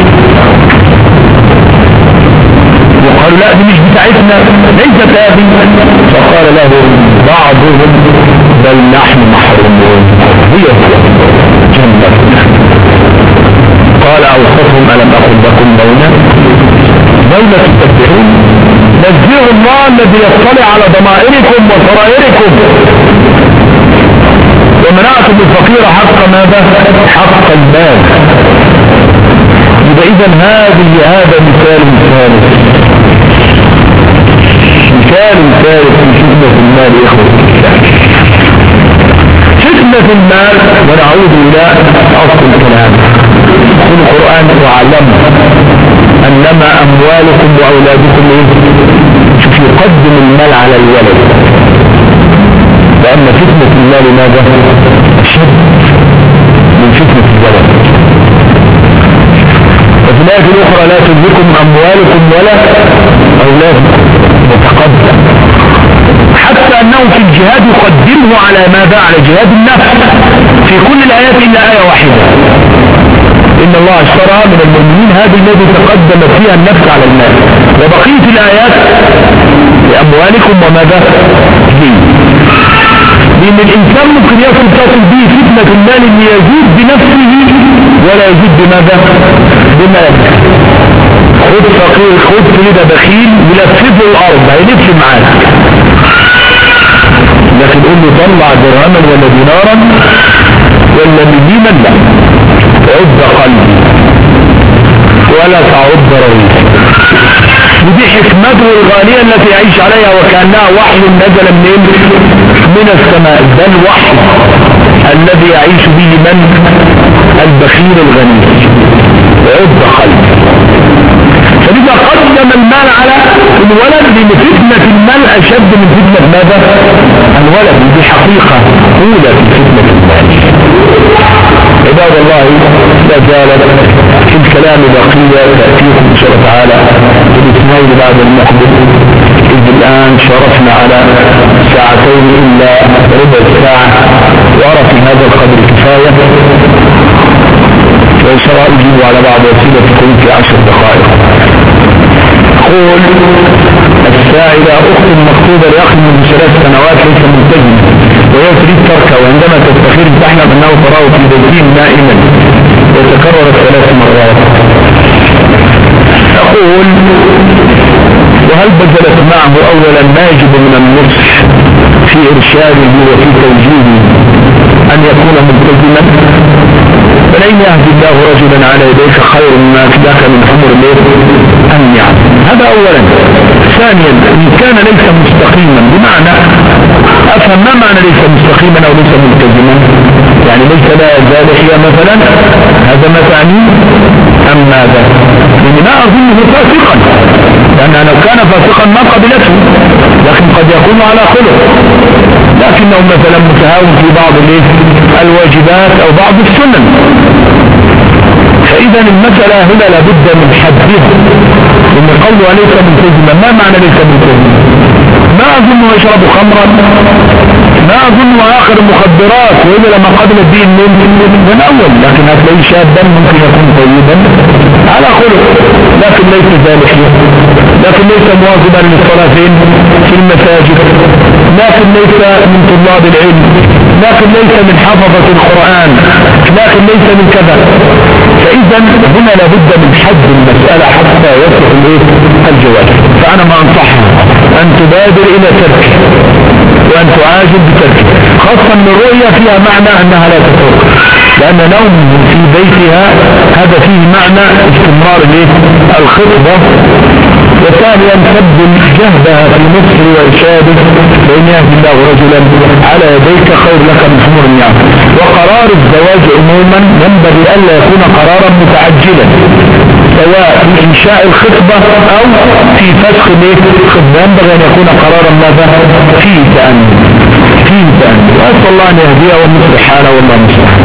وقالوا لا دي مش بتاعتنا ليست هذه. فقال له بعضهم بل نحن محرومون هي جنتنا. قال اوصفهم الم اقل لكم لولا لولا تستكبرون. نزه الله الذي يطلع على ضمائركم وسرائركم ومنعتم الفقير حق ماذا؟ حق المال. يبقى اذا هذه هذا مثال ثالث مثال ثالث في فتنة المال يا اخوة. فتنة المال ونعود الى اصل الكلام في القرآن واعلم انما اموالكم واولادكم ايه؟ شوف يقدم المال على الولد لان فتنة المال ماذا؟ اشد من فتنة الولد. وفي الآية الأخرى لا تلهكم أموالكم ولا أولادكم يتقدم حتى أنه في الجهاد يقدمه على ماذا؟ على جهاد النفس في كل الآيات إلا آية واحدة إن الله اشترى من المؤمنين هذا الذي تقدم فيها النفس على المال. وبقية الآيات لأموالكم وماذا؟ دين. لأن الإنسان ممكن يصل تصل به فتنة المال أن يزيد بنفسه ولا يزيد بماذا؟ بمال. خد فقير خد كده بخيل يلففه الأرض هيلف معاك لكن قول له طلع درهما ولا دينارا جل لمن لا عد قلبي ولا تعد رويتي. ودي حكمته الغالية التي يعيش عليها وكأنها وحي نزل من من السماء. ده الوحي الذي يعيش به من؟ البخيل الغني. عد قلبي. فلذا قدم المال على الولد لأن فتنة المال أشد من فتنة ماذا؟ الولد. دي حقيقة أولى في فتنة المال. عباد الله لا زالت في الكلام بقية تأتيكم إن شاء الله تعالى بالاثنين بعد المقبل. إذ الآن شرفنا على ساعتين إلا ربع ساعة وأرى في هذا القدر كفاية، وإن شاء الله أجيب على بعض أسئلتكم في عشر دقائق. أقول السائلة أخت مكتوبة لأخ من ثلاث سنوات ليس ملتزم وهي تريد تركه، وعندما تستخير تحلم أنه تراه في بيتين نائما يتكرر ثلاث مرات. أقول وهل بذلت معه أولا ما يجب من النصح في إرشاده وفي توجيهه أن يكون ملتزما؟ فلئن يهدي الله رجلا على يديك خير مما فداك من حمر الليل أن يعلم. هذا أولا. ثانيا إن كان ليس مستقيما بمعنى أفهم ما معنى ليس مستقيما أو ليس ملتزما؟ يعني ليس لا يزال هي مثلا، هذا ما تعني أم ماذا؟ لأن لا أظنه فاسقا، لأنه لو كان فاسقا ما قبلته، لكن قد يكون على خلق، لكنه مثلا متهاون في بعض الواجبات أو بعض السنن. فإذا المسألة هنا لابد من حدها، لأن قوله ليس ملتزما ما معنى ليس ملتزما؟ ما أظنه يشرب خمرا، ما أظنه آخر المخدرات، وإذا لما قبل الدين من أول، لكن هتلاقي شابا ممكن يكون طيبا على خلق، لكن ليس ذلك، لكن ليس مواظبا للصلاة في المساجد، لكن ليس من طلاب العلم، لكن ليس من حفظة القرآن، لكن ليس من كذا. فإذا هنا لابد من حد المسألة حتى يصح الجواب. فأنا ما أنصحها أن تبادر إلى تركه وأن تعاجل بتركه، خاصة أن الرؤية فيها معنى أنها لا تترك، لأن نوم في بيتها هذا فيه معنى استمرار الخطبة. وثانيا تبذل جهدها في نصح وإرشاده، فإن يهدي الله رجلا على يديك خير لك من حمر النعم. وقرار الزواج عموما ينبغي ألا يكون قرارا متعجلا، سواء في إنشاء الخطبة أو في فسخ الخطبة، ينبغي أن يكون قرارا ماذا؟ فيه تأمل، فيه تأمل. وأسأل الله أن يهديه ومثل حاله والله المستعان.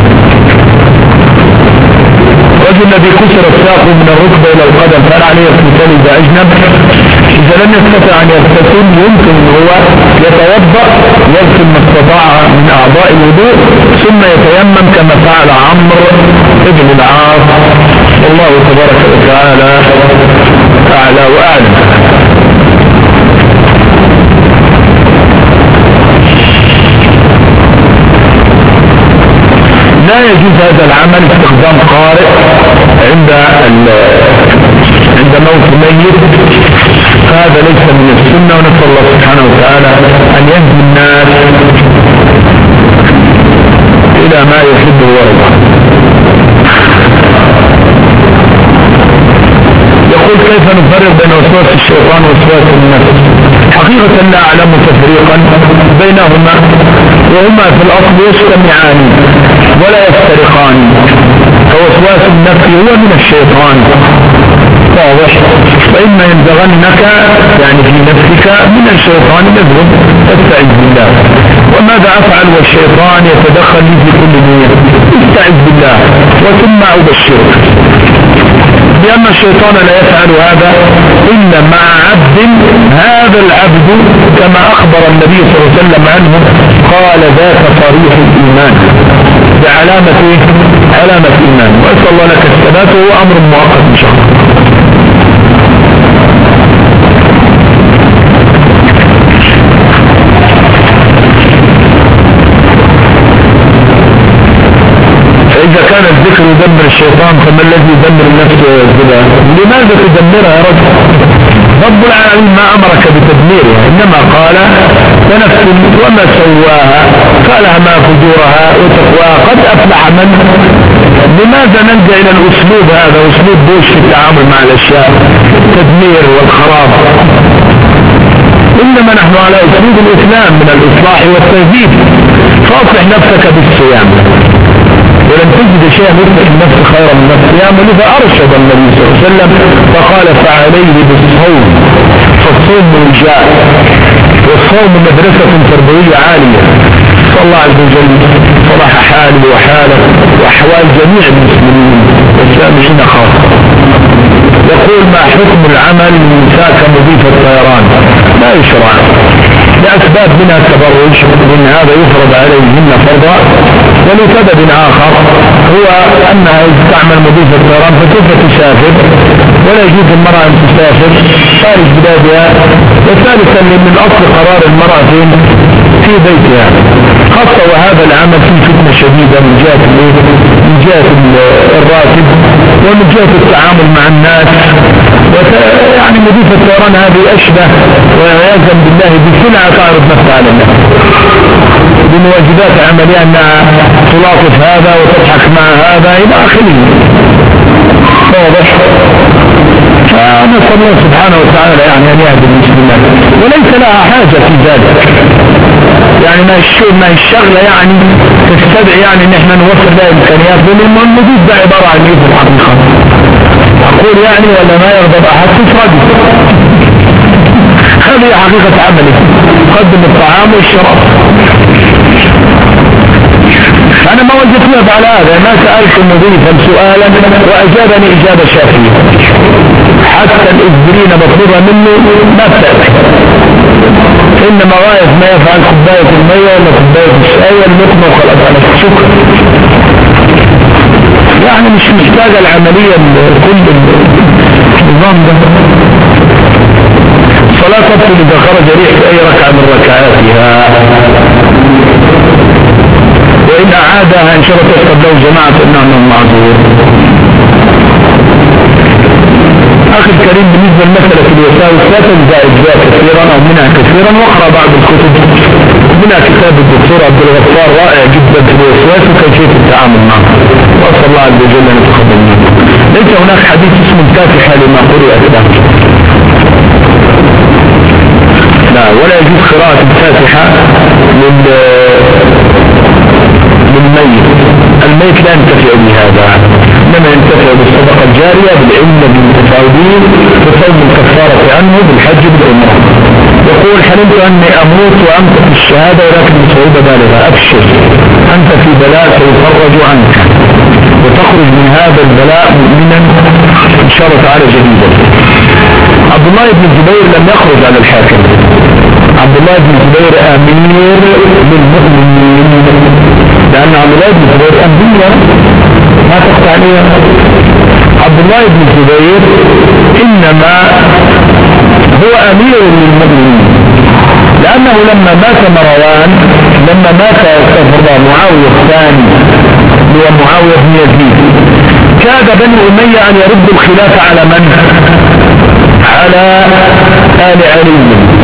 الرجل الذي كسرت ساقه من الركبة إلى القدم فهل عليه اغتسال إذا أجنب؟ إذا لم يستطع أن يغتسل يمكن أن هو يتوضأ يغسل ما استطاع من أعضاء الوضوء ثم يتيمم كما فعل عمرو بن العاص، والله تبارك وتعالى أعلى وأعلم. لا يجوز هذا العمل استخدام قارئ عند عند موت ميت، فهذا ليس من السنة، ونسأل الله سبحانه وتعالى أن يهدي الناس إلى ما يحبه ويرضاه. يقول كيف نفرق بين وسواس الشيطان ووسواس النفس؟ حقيقة لا أعلم تفريقا بينهما، وهما في الأصل يجتمعان ولا يفترقان. فوسواس النفس هو من الشيطان واضح، فإما ينزغنك يعني في نفسك من الشيطان نزغ فاستعذ بالله. وماذا أفعل والشيطان يتدخل لي في كل نية؟ استعذ بالله وتمع بالشرك، لأن الشيطان لا يفعل هذا إلا مع عبد، هذا العبد كما أخبر النبي صلى الله عليه وسلم عنه قال ذاك صريح الإيمان، بعلامة علامة إيمان. وأسأل الله لك الثبات، وهو أمر مؤقت إن شاء الله. فإذا كان الذكر يدمر الشيطان فما الذي يدمر النفس والزبا؟ لماذا تدمرها يا رجل؟ رب العالمين ما أمرك بتدميرها، إنما قال ونفس وما سواها فألهمها فجورها وتقواها قد أفلح من. لماذا نلجأ إلى الأسلوب هذا، أسلوب بوش في التعامل مع الأشياء، التدمير والخراب؟ إنما نحن على أسلوب الإسلام من الإصلاح والتهذيب. فأصلح نفسك بالصيام، ولم تجد شيئا يصلح النفس خيرا من الصيام، ولذا أرشد النبي صلى الله عليه وسلم فقال فعليه بالصوم، فالصوم وجاء، والصوم مدرسة تربوية عالية. فالله عز وجل صلح حالي وحالك وأحوال جميع المسلمين والسامعين خاصة. يقول ما حكم العمل للنساء كمضيف الطيران؟ لا يشرع لأسباب منها التبرج، من هذا يفرض عليهن فرضا، ولسبب آخر هو أنها تعمل مضيف الطيران فسوف تسافر ولا يجوز المرأة أن تسافر خارج بلادها. وثالثا من أصل قرار المرأة في بيتها خاصة، وهذا العمل فيه فتنة شديدة من جهة من جهة الراتب ومن جهة التعامل مع الناس. يعني مضيف الطيران هذه أشبه ويلزم بالله بسلعة تعرض نفسها على الناس بمواجبات عملية أنها تلاطف هذا وتضحك مع هذا إلى آخره. واضح؟ فنسأل الله سبحانه وتعالى يعني أن يهدي المسلمين، وليس لها حاجة في ذلك. يعني ما الشيء ما الشغلة يعني تستدعي يعني ان احنا نوفر لها امكانيات، لان الموجود ده عبارة عن ايه في الحقيقة؟ اقول يعني ولا ما يغضب احد تفرد، هذه حقيقة عملي، قدم الطعام والشراب. انا ما وجدت على هذا، ما سألت مضيفا سؤالا واجابني اجابة شافية، حتى الإذبرين مطلوبة منه ما بتأتي، إنما واقف ما يفعل كوباية المية ولا كوباية الشاي واللقمة وخلاص على شكرا. يعني مش محتاجة العملية كل النظام ده. صلاة تبطل إذا خرج ريح في أي ركعة من ركعاتها، وإن أعادها إن شاء الله تحسب له جماعة فإنه معذور. أخي الكريم بالنسبة لمسألة الوساوس لا تنزع أجزاء كثيرا أو منها كثيرا، واقرأ بعض الكتب منها كتاب الدكتور عبد الغفار رائع جدا في الوسواس وكيفية التعامل معه، وأسأل الله عز وجل أن يتقبل منه. ليس هناك حديث اسمه الفاتحة لما قرأت له، لا، ولا يجوز قراءة الفاتحة للميت. الميت لا ينتفع بهذا، إنما ينتفع بالصدقة الجارية، بالعلم بالمتفاوضين، بصوم الكفارة عنه، بالحج، بالعمرة. يقول حلمت أني أموت وأنت في الشهادة ولكن بصعوبة بالغة، أبشر أنت في بلاء سيفرج عنك وتخرج من هذا البلاء مؤمنا إن شاء الله تعالى جديدا. عبد الله بن الزبير لم يخرج على الحاكم، عبد الله بن الزبير أمير للمؤمنين، لأن عبد الله بن الزبير أمير ما تقطع عليه. عبد الله بن الزبير إنما هو أمير للمؤمنين، لأنه لما مات مروان، لما مات معاوية الثاني هو معاوية بن يزيد، كاد بني أمية أن يردوا الخلافة على من؟ على آل علي،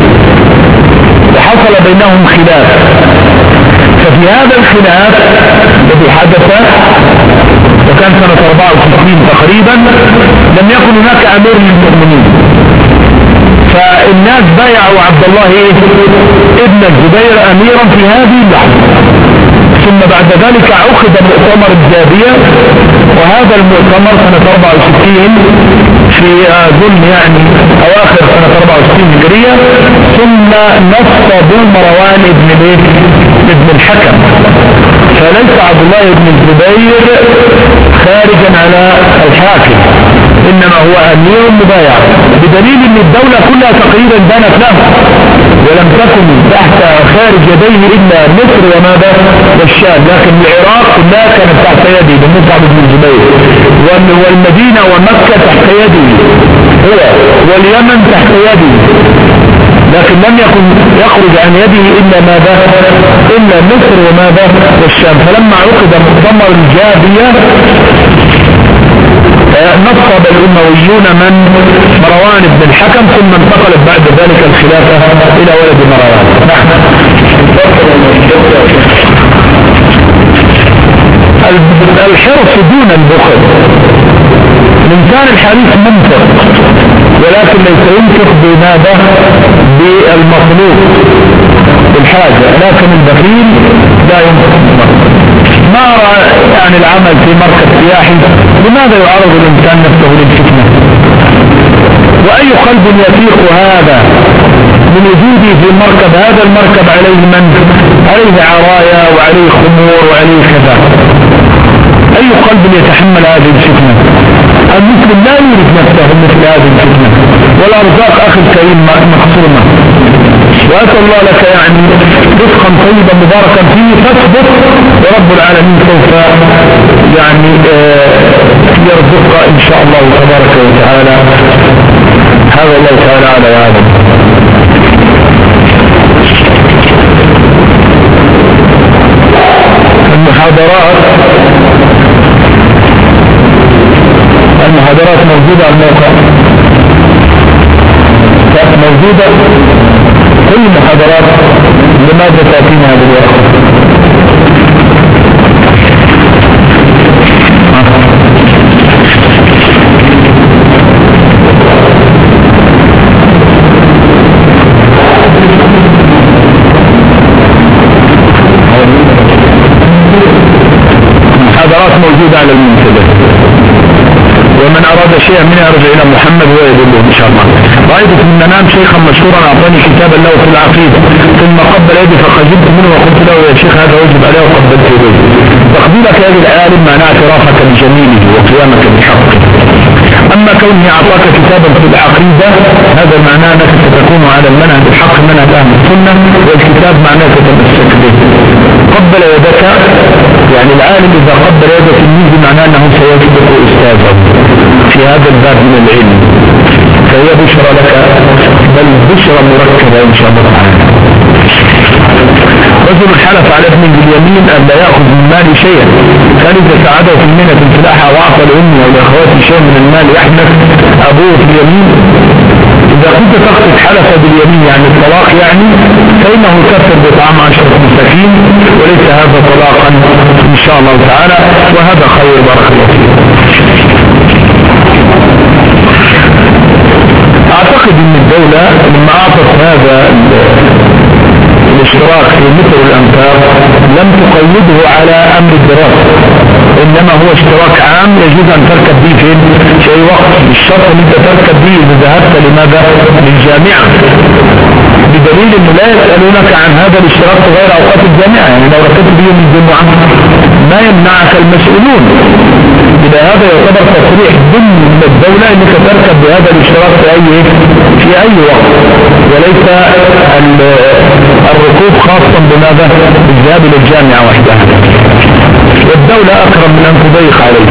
وحصل بينهم خلاف. ففي هذا الخلاف الذي حدث وكان سنة أربعة وستين تقريبا لم يكن هناك أمير للمؤمنين، فالناس بايعوا عبد الله ابن الزبير أميرا في هذه اللحظة. ثم بعد ذلك عقد مؤتمر الجابية، وهذا المؤتمر سنة أربعة وستين في ظلم يعني أواخر سنة أربعة وستين هجرية، ثم نصبوا مروان ابن ابن الحكم. فليس عبد الله بن الزبير خارجا على الحاكم، إنما هو أمير مبايع، بدليل أن الدولة كلها تقريبا بانت له، ولم تكن تحت خارج يديه إلا مصر وماذا والشام، لكن العراق كلها كانت تحت يده بمصعب بن الزبير، والمدينة ومكة تحت يده هو، واليمن تحت يده، لكن لم يكن يخرج عن يده إلا ماذا إلا مصر وماذا والشام. فلما عقد مؤتمر الجابية نصب الأمويون من مروان بن الحكم ثم انتقلت بعد ذلك الخلافة إلى ولد مروان. نعم. الحرص دون البخل. الإنسان الحريص منفق ولكن ليس ينفق بماذا؟ بالمطلوب بالحاجة، لكن البخيل لا ينفق بالمطلوب. ما أرى يعني العمل في مركز سياحي، لماذا يعرض الإنسان نفسه للفتنة؟ وأي قلب يثيق هذا من وجوده في المركب؟ هذا المركب عليه من؟ عليه عرايا وعليه خمور وعليه كذا. أي قلب يتحمل هذه الفتنة؟ المسلم لا يريد نفسه مثل هذه الفتنة، والأرزاق أخي الكريم مقسومة. وأسأل الله لك يعني رزقا طيبا مباركا فيه فاثبت، ورب العالمين سوف يعني يرزقك إن شاء الله تبارك وتعالى. هذا الله تعالى على وعلم. المحاضرات المحاضرات موجودة على الموقع، موجودة كل المحاضرات. لماذا تأتينا هذا الوقت؟ المحاضرات موجودة على المنتدى، ومن أراد شيئا منها يرجع إلى محمد ويدله إن شاء الله. رأيت في المنام شيخا مشهورا أعطاني كتابا له في العقيدة ثم قبل يدي فخجلت منه وقلت له يا شيخ هذا واجب عليه وقبلت يديه. تقبيلك هذه العالم معناه اعترافك بجميله وقيامك بحقه. أما كونه أعطاك كتابا في العقيدة هذا معناه أنك ستكون على المنهج الحق منهج أهل السنة، والكتاب معناه تتمسك به. قبل يدك يعني العالم إذا قبل يد تلميذه معناه أنه سيسبق أستاذه في هذا الباب من العلم، فهي بشرى لك، بل بشرى مركبة إن شاء الله تعالى. رجل حلف على ابنه باليمين أن لا يأخذ من مال شيئا، كان إذا ساعده في المهنة الفلاحة وأعطى لأمه ولأخواته شيء من المال يحنث أبوه في اليمين. إذا كنت تقصد حلف باليمين يعني الطلاق يعني، فإنه كفر بطعام عشرة مساكين، وليس هذا طلاقا إن شاء الله تعالى، وهذا خير. بارك الله فيك. أعتقد أن الدولة لما أعطت هذا الاشتراك في متر الأنفاق لم تقيده على أمر الدراسة، إنما هو اشتراك عام يجوز أن تركب به في أي وقت، بالشرط أن أنت تركب به إذا ذهبت لماذا؟ للجامعة، بدليل أنه لا يسألونك عن هذا الاشتراك غير أوقات الجامعة. يعني لو ركبت به من الجمعة ما يمنعك المسؤولون. إذا هذا يعتبر تصريح ضمن الدولة أنك تركب بهذا الاشتراك في أي في أي وقت، وليس الركوب خاصا بماذا؟ بالذهاب إلى الجامعة وحدها. والدولة أكرم من أن تضيق عليك.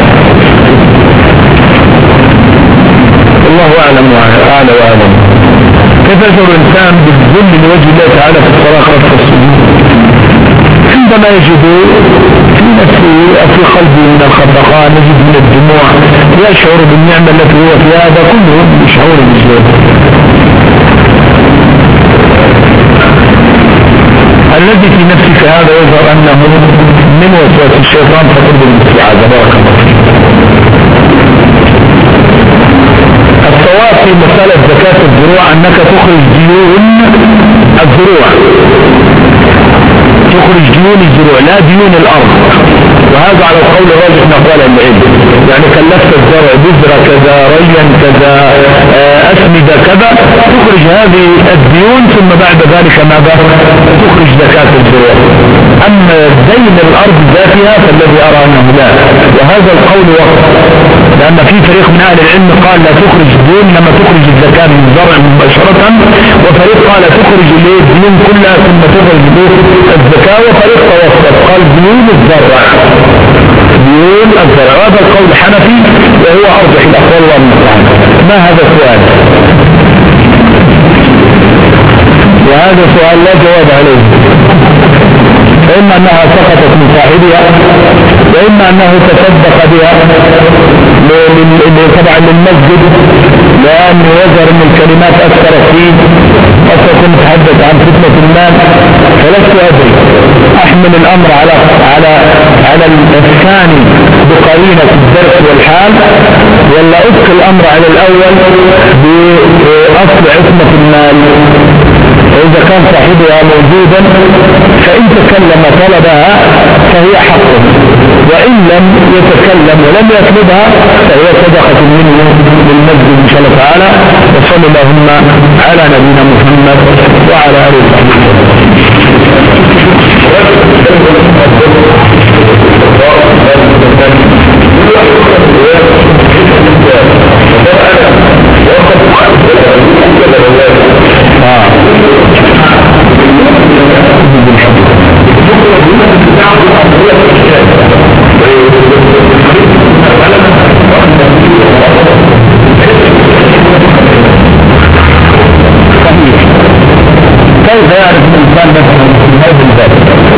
الله أعلم وأعلى وأعلم. كيف يشعر الإنسان بالذل لوجه الله تعالى في الصلاة خلف السجود؟ عندما يجد في نفسه في قلبه من الخفقان، يجد من الدموع، يشعر بالنعمة التي هو فيها، هذا كله بشعور بالذل. الذي في نفسك هذا يظهر أنه من وسواس الشيطان، فقل بالاستعاذة. بارك الله فيك. الصواب في مسألة زكاة الزروع أنك تخرج ديون الزروع، تخرج ديون الزروع لا ديون الأرض، وهذا على القول الراجح من أقوال العلم. يعني كلفت الزرع بذرة كذا، ريا كذا، أسمدة كذا، تخرج هذه الديون ثم بعد ذلك ماذا؟ تخرج زكاة الزروع. أما دين الأرض ذاتها فالذي أرى أنه لا، وهذا القول وقت، لأن في فريق من أهل العلم قال لا تخرج دين لما تخرج الزكاة من الزرع مباشرة، وفريق قال تخرج الديون كلها ثم تخرج الزكاة، وفريق توسط قال ديون الزرع ديون الزرع. هذا القول حنفي وهو أرجح الأقوال والمستعان. ما هذا السؤال؟ وهذا سؤال لا جواب عليه، فإما أنها سقطت من صاحبها، وإما أنه تصدق بها، طبعا للمسجد، لأنه يظهر من الكلمات أكثر فيه، وسأكون أتحدث عن فتنة المال، فلست أدري أحمل الأمر على على على الثاني بقرينة الدرس والحال، ولا أدخل الأمر على الأول بأصل عصمة المال. وإذا كان صاحبها موجودا فإن تكلم طلبها فهي حقه، وإن لم يتكلم ولم يطلبها فهي صدقة منه للمسجد إن شاء الله تعالى. وصلى اللهم على نبينا محمد وعلى آله وصحبه كيف يعرف الإنسان نفسه في هذا الباب؟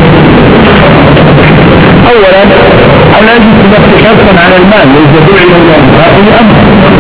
أولا أنا أجد نفسي حرصا على المال، وإذا دعي إلى الإنفاق أمر،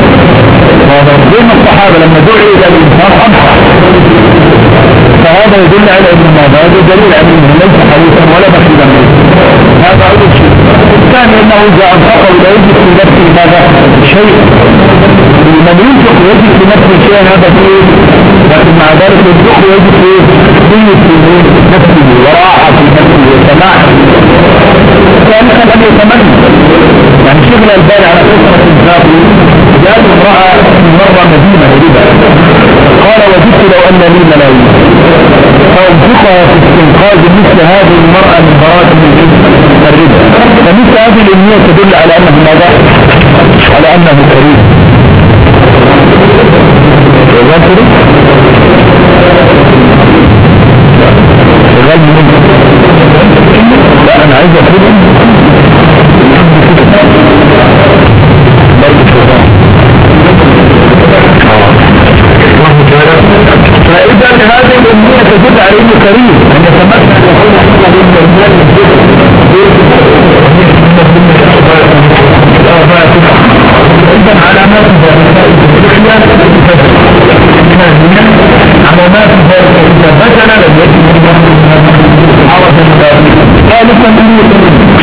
زي الصحابة لما دعي إلى الإنفاق أمر، فهذا يدل على أن هذا دليل على أنه ليس حريصا ولا بخيلا منه. هذا أول شيء. الثاني أنه إذا أنفقه لا يجد في نفسه ماذا شيء، من ينفق يجد في نفسه شيء هذا فيه، لكن مع ذلك ينفق يجد فيه في نفسه وراحة في نفسه وسماح. ثالثا أن يتمنى، يعني شغل البال على كثرة الزاوية. جاءت امرأة مرة مدينة ربا، قال وجدت لو أن لي ملايين فأنفقها في استنقاذ مثل هذه المرأة من براتب الربا. فمثل هذه الأمنية تدل على أنه ماذا؟ على أنه كريم. شغال منه؟ لا أنا عايز أقول فإذا هذه الأمنية تدل على أنه كريم، أن يتمثل يقول حسنا بالإنسان إذن علامات ذلك علامات ذلك إذا بدل لم يكن عرضا ثالثا